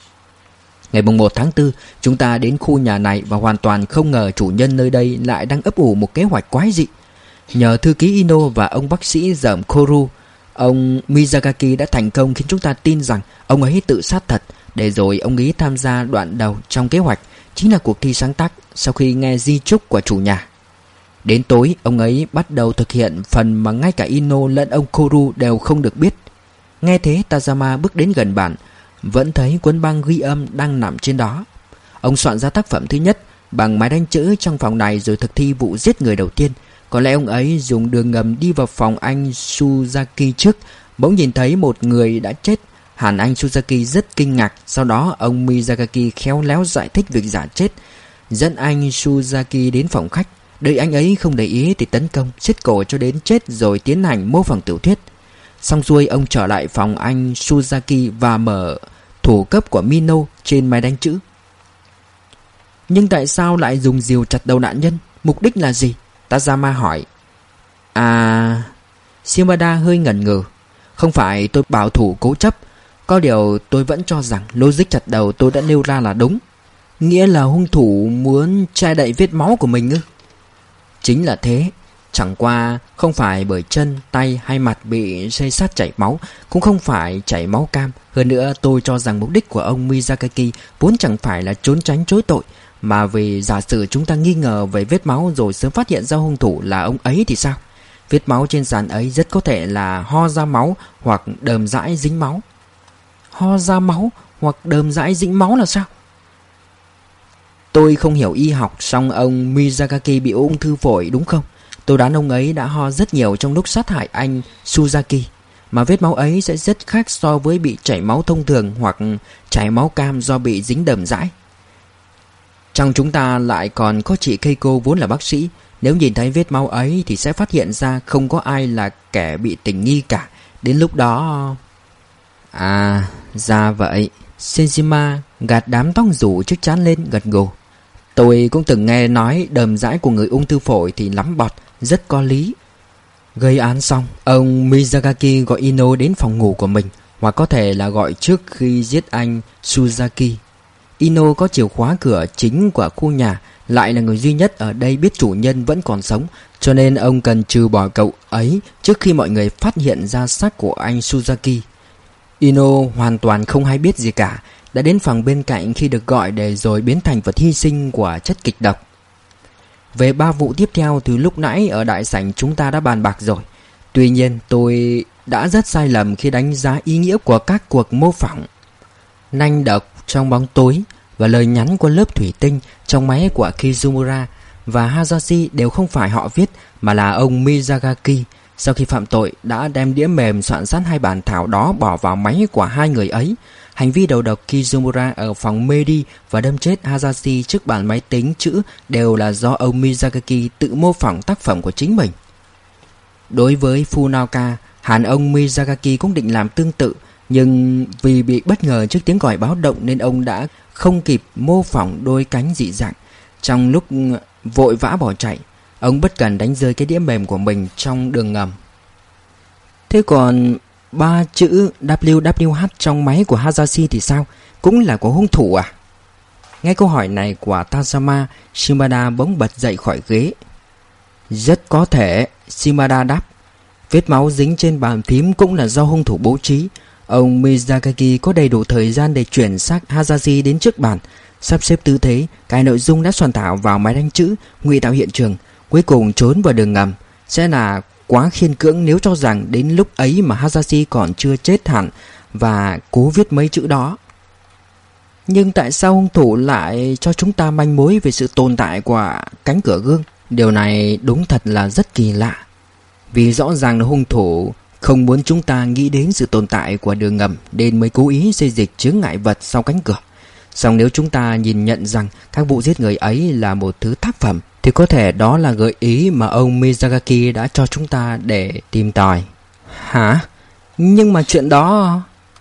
Ngày một tháng tư, chúng ta đến khu nhà này và hoàn toàn không ngờ chủ nhân nơi đây lại đang ấp ủ một kế hoạch quái dị. Nhờ thư ký Ino và ông bác sĩ dởm Koru, ông Miyazaki đã thành công khiến chúng ta tin rằng ông ấy tự sát thật, để rồi ông ấy tham gia đoạn đầu trong kế hoạch, chính là cuộc thi sáng tác sau khi nghe di chúc của chủ nhà. Đến tối, ông ấy bắt đầu thực hiện phần mà ngay cả Ino lẫn ông Koru đều không được biết. Nghe thế, Tazama bước đến gần bàn, vẫn thấy cuốn băng ghi âm đang nằm trên đó. Ông soạn ra tác phẩm thứ nhất bằng máy đánh chữ trong phòng này rồi thực thi vụ giết người đầu tiên. Có lẽ ông ấy dùng đường ngầm đi vào phòng anh Suzaki trước, bỗng nhìn thấy một người đã chết. Hẳn anh Suzaki rất kinh ngạc. Sau đó ông Miyazaki khéo léo giải thích việc giả chết, dẫn anh Suzaki đến phòng khách. Đợi anh ấy không để ý thì tấn công, siết cổ cho đến chết rồi tiến hành mô phỏng tiểu thuyết. Xong xuôi ông trở lại phòng anh Suzaki và mở thủ cấp của Mino trên máy đánh chữ. Nhưng tại sao lại dùng rìu chặt đầu nạn nhân? Mục đích là gì? Tazama hỏi. À... Shimada hơi ngần ngừ. Không phải tôi bảo thủ cố chấp, có điều tôi vẫn cho rằng logic chặt đầu tôi đã nêu ra là đúng. Nghĩa là hung thủ muốn che đậy vết máu của mình ư? Chính là thế. Chẳng qua không phải bởi chân, tay hay mặt bị xây sát chảy máu, cũng không phải chảy máu cam. Hơn nữa tôi cho rằng mục đích của ông Miyazaki vốn chẳng phải là trốn tránh chối tội, mà vì giả sử chúng ta nghi ngờ về vết máu rồi sớm phát hiện ra hung thủ là ông ấy thì sao? Vết máu trên sàn ấy rất có thể là ho ra máu hoặc đờm dãi dính máu. Ho ra máu hoặc đờm dãi dính máu là sao? Tôi không hiểu y học, song ông Miyazaki bị ung thư phổi đúng không? Tôi đoán ông ấy đã ho rất nhiều trong lúc sát hại anh Suzaki, mà vết máu ấy sẽ rất khác so với bị chảy máu thông thường hoặc chảy máu cam do bị dính đờm dãi. Trong chúng ta lại còn có chị Keiko vốn là bác sĩ. Nếu nhìn thấy vết máu ấy thì sẽ phát hiện ra không có ai là kẻ bị tình nghi cả. Đến lúc đó... À, ra vậy. Sejima gạt đám tóc rủ trước trán lên gật gù. Tôi cũng từng nghe nói đờm dãi của người ung thư phổi thì lắm bọt, rất có lý. Gây án xong, ông Miyazaki gọi Ino đến phòng ngủ của mình, hoặc có thể là gọi trước khi giết anh Suzaki. Ino có chìa khóa cửa chính của khu nhà, lại là người duy nhất ở đây biết chủ nhân vẫn còn sống, cho nên ông cần trừ bỏ cậu ấy trước khi mọi người phát hiện ra xác của anh Suzaki. Ino hoàn toàn không hay biết gì cả, đã đến phòng bên cạnh khi được gọi để rồi biến thành vật hy sinh của chất kịch độc. Về ba vụ tiếp theo từ lúc nãy ở đại sảnh chúng ta đã bàn bạc rồi. Tuy nhiên tôi đã rất sai lầm khi đánh giá ý nghĩa của các cuộc mô phỏng nanh độc trong bóng tối và lời nhắn của lớp thủy tinh trong máy của Kizumura và Hayashi đều không phải họ viết, mà là ông Miyazaki sau khi phạm tội đã đem đĩa mềm soạn sẵn hai bản thảo đó bỏ vào máy của hai người ấy. Hành vi đầu độc Kizumura ở phòng Medi và đâm chết Hayashi trước bàn máy tính chữ đều là do ông Miyazaki tự mô phỏng tác phẩm của chính mình. Đối với Funaoka, hẳn ông Miyazaki cũng định làm tương tự, nhưng vì bị bất ngờ trước tiếng còi báo động nên ông đã không kịp mô phỏng đôi cánh dị dạng. Trong lúc vội vã bỏ chạy, ông bất cẩn đánh rơi cái đĩa mềm của mình trong đường ngầm. Thế còn ba chữ W W H trong máy của Hayashi thì sao? Cũng là của hung thủ à? Nghe câu hỏi này của Tazama, Shimada bỗng bật dậy khỏi ghế. Rất có thể, Shimada đáp. Vết máu dính trên bàn phím cũng là do hung thủ bố trí. Ông Mizakagi có đầy đủ thời gian để chuyển xác Hayashi đến trước bàn, sắp xếp tư thế, cài nội dung đã soạn thảo vào máy đánh chữ, ngụy tạo hiện trường, cuối cùng trốn vào đường ngầm. Sẽ là quá khiên cưỡng nếu cho rằng đến lúc ấy mà Hayashi còn chưa chết hẳn và cố viết mấy chữ đó. Nhưng tại sao hung thủ lại cho chúng ta manh mối về sự tồn tại của cánh cửa gương? Điều này đúng thật là rất kỳ lạ. Vì rõ ràng là hung thủ không muốn chúng ta nghĩ đến sự tồn tại của đường ngầm nên mới cố ý xây dịch chướng ngại vật sau cánh cửa. Song nếu chúng ta nhìn nhận rằng các vụ giết người ấy là một thứ tác phẩm thì có thể đó là gợi ý mà ông Mizakagi đã cho chúng ta để tìm tòi. Hả? Nhưng mà chuyện đó...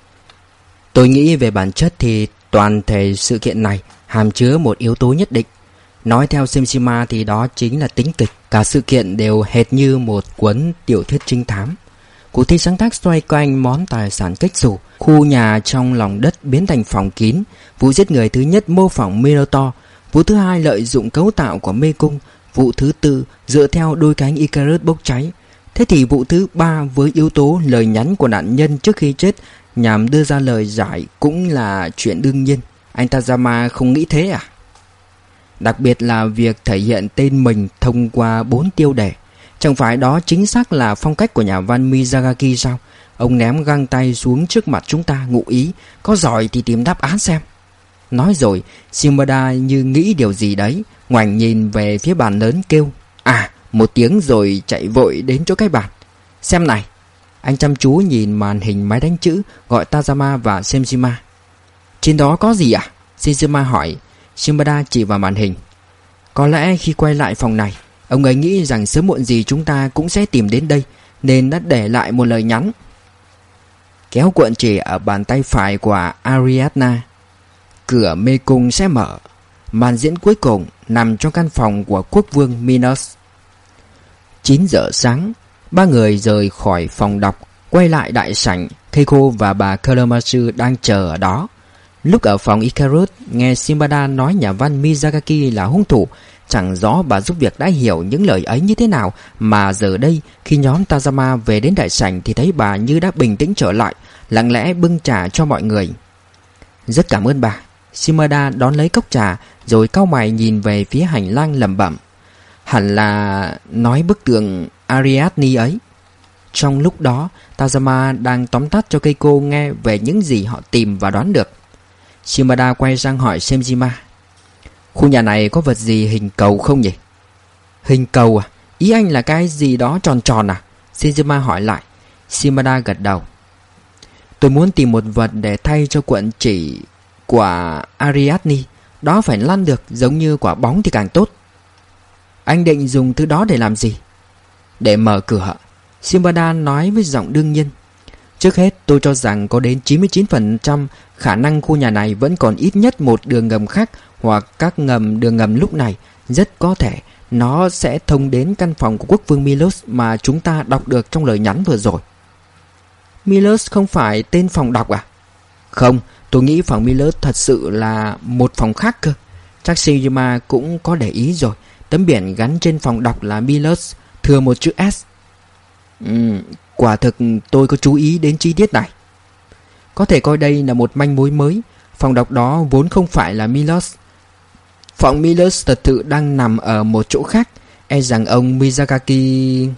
Tôi nghĩ về bản chất thì toàn thể sự kiện này hàm chứa một yếu tố nhất định. Nói theo Shimishima thì đó chính là tính kịch. Cả sự kiện đều hệt như một cuốn tiểu thuyết trinh thám. Cuộc thi sáng tác xoay quanh món tài sản kếch xù. Khu nhà trong lòng đất biến thành phòng kín. Vụ giết người thứ nhất mô phỏng Minotaur. Vụ thứ hai lợi dụng cấu tạo của mê cung. Vụ thứ tư dựa theo đôi cánh Icarus bốc cháy. Thế thì vụ thứ ba với yếu tố lời nhắn của nạn nhân trước khi chết nhằm đưa ra lời giải cũng là chuyện đương nhiên. Anh Tazama không nghĩ thế à? Đặc biệt là việc thể hiện tên mình thông qua bốn tiêu đề. Chẳng phải đó chính xác là phong cách của nhà văn Miyazaki sao? Ông ném găng tay xuống trước mặt chúng ta, ngụ ý có giỏi thì tìm đáp án xem. Nói rồi, Shimada như nghĩ điều gì đấy, ngoảnh nhìn về phía bàn lớn kêu à một tiếng rồi chạy vội đến chỗ cái bàn. Xem này. Anh chăm chú nhìn màn hình máy đánh chữ, gọi Tazama và Shimishima. Trên đó có gì à? Shimishima hỏi. Shimada chỉ vào màn hình. Có lẽ khi quay lại phòng này, ông ấy nghĩ rằng sớm muộn gì chúng ta cũng sẽ tìm đến đây, nên đã để lại một lời nhắn. Kéo cuộn chỉ ở bàn tay phải của Ariadna. Cửa mê cung sẽ mở. Màn diễn cuối cùng nằm trong căn phòng của quốc vương Minos. Chín giờ sáng, ba người rời khỏi phòng đọc, quay lại đại sảnh. Keiko và bà Kawamatsu đang chờ ở đó. Lúc ở phòng Icarus, nghe Shimada nói nhà văn Miyazaki là hung thủ, chẳng rõ bà giúp việc đã hiểu những lời ấy như thế nào, mà giờ đây khi nhóm Tazama về đến đại sảnh thì thấy bà như đã bình tĩnh trở lại, lặng lẽ bưng trà cho mọi người. Rất cảm ơn bà. Shimada đón lấy cốc trà rồi cau mày nhìn về phía hành lang lẩm bẩm. Hẳn là nói bức tượng Ariadne ấy. Trong lúc đó, Tazama đang tóm tắt cho Keiko nghe về những gì họ tìm và đoán được. Shimada quay sang hỏi Shimishima. Khu nhà này có vật gì hình cầu không nhỉ? Hình cầu à? Ý anh là cái gì đó tròn tròn à? Shimishima hỏi lại. Shimada gật đầu. Tôi muốn tìm một vật để thay cho cuộn chỉ của Ariadne. Đó phải lăn được, giống như quả bóng thì càng tốt. Anh định dùng thứ đó để làm gì? Để mở cửa. Shimada nói với giọng đương nhiên. Trước hết tôi cho rằng có đến chín mươi chín phần trăm khả năng khu nhà này vẫn còn ít nhất một đường ngầm khác, hoặc các ngầm đường ngầm lúc này rất có thể nó sẽ thông đến căn phòng của quốc vương Milos mà chúng ta đọc được trong lời nhắn vừa rồi. Milos không phải tên phòng đọc à? Không, tôi nghĩ phòng Milos thật sự là một phòng khác cơ. Chắc Shijima cũng có để ý rồi. Tấm biển gắn trên phòng đọc là Milos, thừa một chữ S. Ừ, quả thực tôi có chú ý đến chi tiết này. Có thể coi đây là một manh mối mới. Phòng đọc đó vốn không phải là Milos. Phòng Milos thật sự đang nằm ở một chỗ khác. E rằng ông Miyazaki...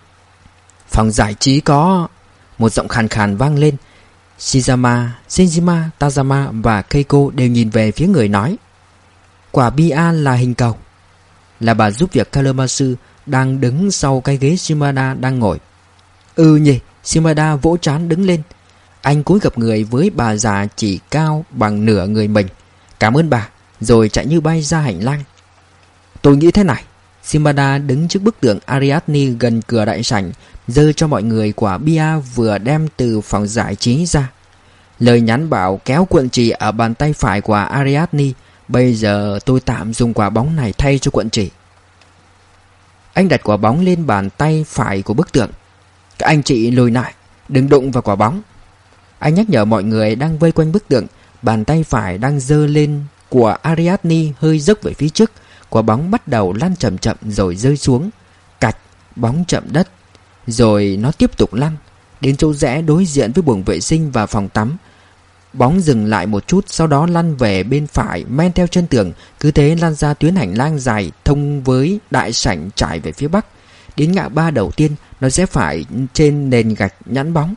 Phòng giải trí có... Một giọng khàn khàn vang lên. Shizama, Shinjima, Tazama và Keiko đều nhìn về phía người nói. Quả bia là hình cầu. Là bà giúp việc Kawamatsu đang đứng sau cái ghế Shimada đang ngồi. Ừ nhỉ. Shimada vỗ trán đứng lên. Anh cúi gập người với bà già chỉ cao bằng nửa người mình. Cảm ơn bà. Rồi chạy như bay ra hành lang. Tôi nghĩ thế này. Shimada đứng trước bức tượng Ariadne gần cửa đại sảnh, giơ cho mọi người quả bia vừa đem từ phòng giải trí ra. Lời nhắn bảo kéo cuộn chỉ ở bàn tay phải của Ariadne. Bây giờ tôi tạm dùng quả bóng này thay cho cuộn chỉ. Anh đặt quả bóng lên bàn tay phải của bức tượng. Các anh chị lùi lại. Đừng đụng vào quả bóng. Anh nhắc nhở mọi người đang vây quanh bức tượng. Bàn tay phải đang giơ lên của Ariadne hơi dốc về phía trước. Quả bóng bắt đầu lăn chậm chậm rồi rơi xuống. Cạch, bóng chạm đất. Rồi nó tiếp tục lăn đến chỗ rẽ đối diện với buồng vệ sinh và phòng tắm. Bóng dừng lại một chút, sau đó lăn về bên phải, men theo chân tường. Cứ thế lăn ra tuyến hành lang dài thông với đại sảnh trải về phía bắc. Đến ngã ba đầu tiên, nó sẽ phải trên nền gạch nhẵn bóng.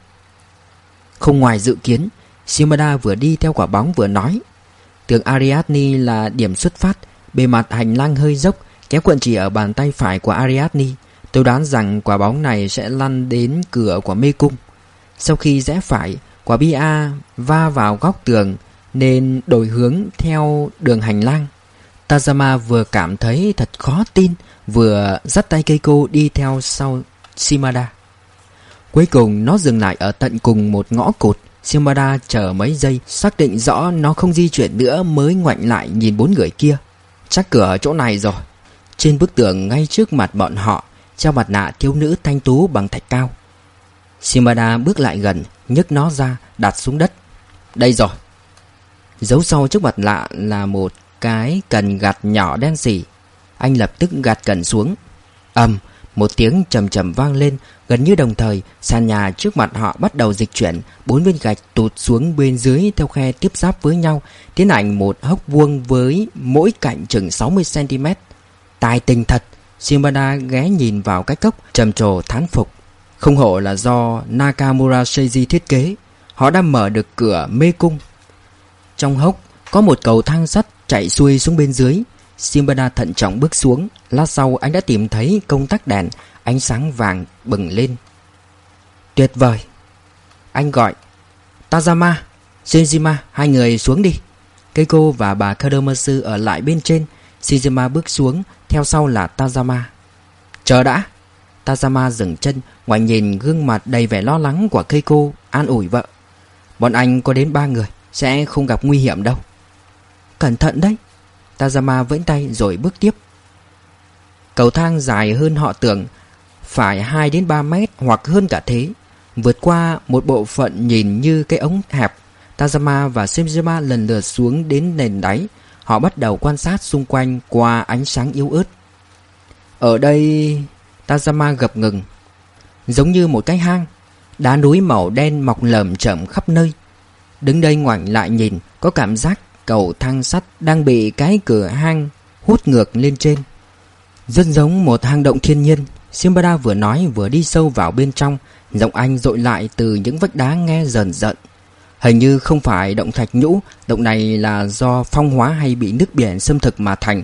Không ngoài dự kiến, Shimada vừa đi theo quả bóng vừa nói. Tường Ariadne là điểm xuất phát. Bề mặt hành lang hơi dốc, kéo cuộn chỉ ở bàn tay phải của Ariadne. Tôi đoán rằng quả bóng này sẽ lăn đến cửa của mê cung. Sau khi rẽ phải, quả bia va vào góc tường nên đổi hướng theo đường hành lang. Tazama vừa cảm thấy thật khó tin, vừa dắt tay Keiko đi theo sau Shimada. Cuối cùng nó dừng lại ở tận cùng một ngõ cụt. Shimada chờ mấy giây, xác định rõ nó không di chuyển nữa mới ngoảnh lại nhìn bốn người kia. Chắc cửa ở chỗ này rồi. Trên bức tường ngay trước mặt bọn họ treo mặt nạ thiếu nữ thanh tú bằng thạch cao. Shimada bước lại gần, nhấc nó ra, đặt xuống đất. Đây rồi. Giấu sau trước mặt lạ là một cái cần gạt nhỏ đen xỉ. Anh lập tức gạt cần xuống. Ầm, một tiếng trầm trầm vang lên. Gần như đồng thời, sàn nhà trước mặt họ bắt đầu dịch chuyển. Bốn viên gạch tụt xuống bên dưới theo khe tiếp giáp với nhau, tiến hành một hốc vuông với mỗi cạnh chừng sáu mươi xăng ti mét. Tài tình thật. Shimada ghé nhìn vào cái cốc, trầm trồ thán phục. Không hổ là do Nakamura Seiji thiết kế. Họ đã mở được cửa mê cung. Trong hốc có một cầu thang sắt chạy xuôi xuống bên dưới. Shimada thận trọng bước xuống. Lát sau anh đã tìm thấy công tắc đèn. Ánh sáng vàng bừng lên. Tuyệt vời. Anh gọi. Tazama, Shinjima, hai người xuống đi. Keiko và bà Kadomatsu ở lại bên trên. Shinjima bước xuống, theo sau là Tazama. Chờ đã. Tazama dừng chân, ngoảnh nhìn gương mặt đầy vẻ lo lắng của Keiko, an ủi vợ. Bọn anh có đến ba người, sẽ không gặp nguy hiểm đâu. Cẩn thận đấy. Tazama vẫy tay rồi bước tiếp. Cầu thang dài hơn họ tưởng, phải hai đến ba mét hoặc hơn cả thế. Vượt qua một bộ phận nhìn như cái ống hẹp. Tazama và Shinjima lần lượt xuống đến nền đáy. Họ bắt đầu quan sát xung quanh qua ánh sáng yếu ớt. Ở đây... Tazama gập ngừng. Giống như một cái hang. Đá núi màu đen mọc lởm chởm khắp nơi. Đứng đây ngoảnh lại nhìn, có cảm giác cầu thang sắt đang bị cái cửa hang hút ngược lên trên. Rất giống một hang động thiên nhiên. Shimada vừa nói vừa đi sâu vào bên trong. Giọng anh dội lại từ những vách đá nghe rờn rợn. Hình như không phải động thạch nhũ. Động này là do phong hóa hay bị nước biển xâm thực mà thành.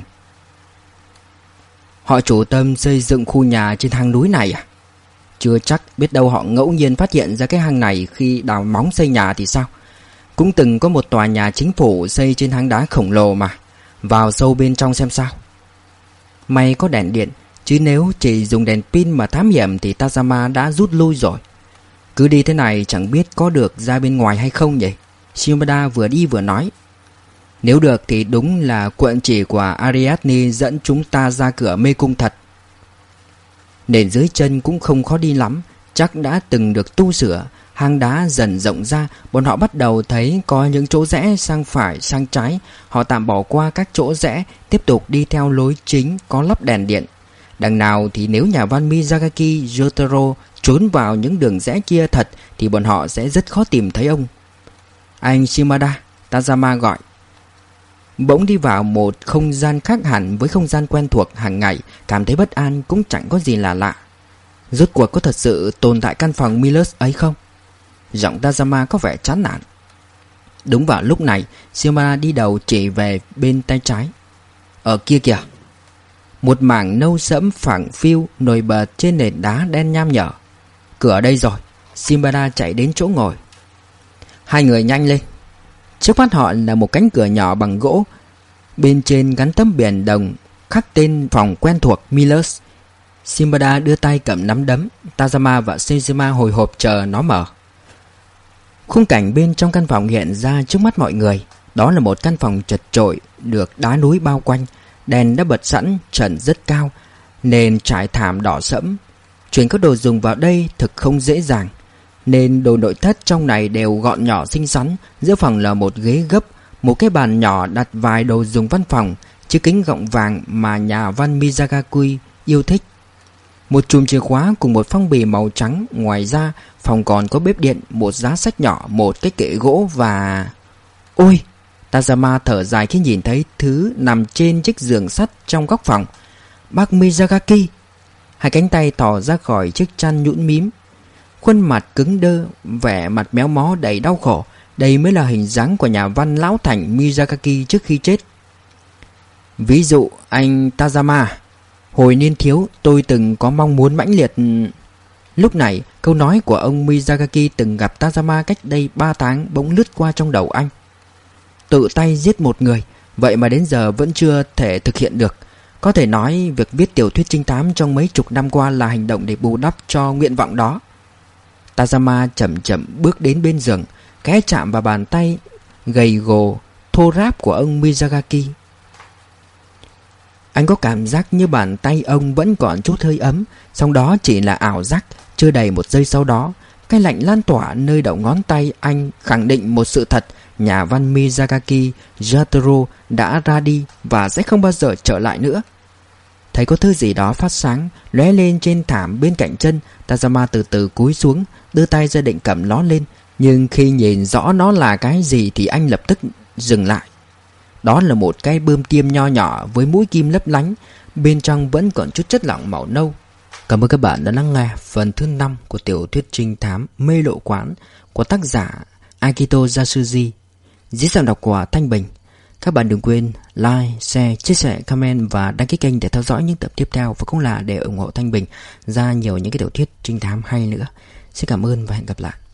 Họ chủ tâm xây dựng khu nhà trên hang núi này à? Chưa chắc, biết đâu họ ngẫu nhiên phát hiện ra cái hang này khi đào móng xây nhà thì sao? Cũng từng có một tòa nhà chính phủ xây trên hang đá khổng lồ mà. Vào sâu bên trong xem sao. May có đèn điện, chứ nếu chỉ dùng đèn pin mà thám hiểm thì Tazama đã rút lui rồi. Cứ đi thế này chẳng biết có được ra bên ngoài hay không nhỉ? Shimada vừa đi vừa nói. Nếu được thì đúng là cuộn chỉ của Ariadne dẫn chúng ta ra cửa mê cung thật. Nền dưới chân cũng không khó đi lắm, chắc đã từng được tu sửa. Hang đá dần rộng ra, bọn họ bắt đầu thấy có những chỗ rẽ sang phải sang trái. Họ tạm bỏ qua các chỗ rẽ, tiếp tục đi theo lối chính có lắp đèn điện. Đằng nào thì nếu nhà văn Miyazaki Jotaro trốn vào những đường rẽ kia thật thì bọn họ sẽ rất khó tìm thấy ông. Anh Shimada, Tazama gọi. Bỗng đi vào một không gian khác hẳn với không gian quen thuộc hàng ngày, cảm thấy bất an cũng chẳng có gì là lạ. Rốt cuộc có thật sự tồn tại căn phòng Milos ấy không? Giọng Tazama có vẻ chán nản. Đúng vào lúc này, Shimada đi đầu chỉ về bên tay trái. Ở kia kìa. Một mảng nâu sẫm phẳng phiu nổi bật trên nền đá đen nham nhở. Cửa ở đây rồi. Shimada chạy đến chỗ ngồi. Hai người nhanh lên. Trước mắt họ là một cánh cửa nhỏ bằng gỗ. Bên trên gắn tấm biển đồng khắc tên phòng quen thuộc Milos. Shimada đưa tay cầm nắm đấm. Tazama và Shinjima hồi hộp chờ nó mở. Khung cảnh bên trong căn phòng hiện ra trước mắt mọi người. Đó là một căn phòng chật chội, được đá núi bao quanh. Đèn đã bật sẵn, trần rất cao, nền trải thảm đỏ sẫm. Chuyển các đồ dùng vào đây thực không dễ dàng. nên đồ nội thất trong này đều gọn nhỏ xinh xắn. Giữa phòng là một ghế gấp, một cái bàn nhỏ đặt vài đồ dùng văn phòng, chiếc kính gọng vàng mà nhà văn Miyazaki yêu thích, một chùm chìa khóa cùng một phong bì màu trắng. Ngoài ra phòng còn có bếp điện, một giá sách nhỏ, một cái kệ gỗ và... Ôi! Tazama thở dài khi nhìn thấy thứ nằm trên chiếc giường sắt trong góc phòng. Bác Miyazaki! Hai cánh tay thò ra khỏi chiếc chăn nhũn mím, khuôn mặt cứng đơ, vẻ mặt méo mó đầy đau khổ. Đây mới là hình dáng của nhà văn lão thành Miyazaki trước khi chết. Ví dụ anh Tazama, hồi niên thiếu tôi từng có mong muốn mãnh liệt. Lúc này câu nói của ông Miyazaki từng gặp Tazama cách đây ba tháng bỗng lướt qua trong đầu anh. Tự tay giết một người, vậy mà đến giờ vẫn chưa thể thực hiện được. Có thể nói việc viết tiểu thuyết trinh thám trong mấy chục năm qua là hành động để bù đắp cho nguyện vọng đó. Tazama chậm chậm bước đến bên giường, ghé chạm vào bàn tay gầy gò thô ráp của ông Miyazaki. Anh có cảm giác như bàn tay ông vẫn còn chút hơi ấm, song đó chỉ là ảo giác. Chưa đầy một giây sau đó, cái lạnh lan tỏa nơi đầu ngón tay anh khẳng định một sự thật: nhà văn Miyazaki Jotaro đã ra đi và sẽ không bao giờ trở lại nữa. Thấy có thứ gì đó phát sáng lóe lên trên thảm bên cạnh chân, Tazama từ từ cúi xuống, đưa tay ra định cầm nó lên, nhưng khi nhìn rõ nó là cái gì thì anh lập tức dừng lại. Đó là một cái bơm tiêm nho nhỏ với mũi kim lấp lánh, bên trong vẫn còn chút chất lỏng màu nâu. Cảm ơn các bạn đã lắng nghe phần thứ năm của tiểu thuyết trinh thám Mê Lộ Quán của tác giả Akito Yasuji, dưới giọng đọc của Thanh Bình. Các bạn đừng quên like, share, chia sẻ, comment và đăng ký kênh để theo dõi những tập tiếp theo, và cũng là để ủng hộ Thanh Bình ra nhiều những cái tiểu thuyết trinh thám hay nữa. Xin cảm ơn và hẹn gặp lại.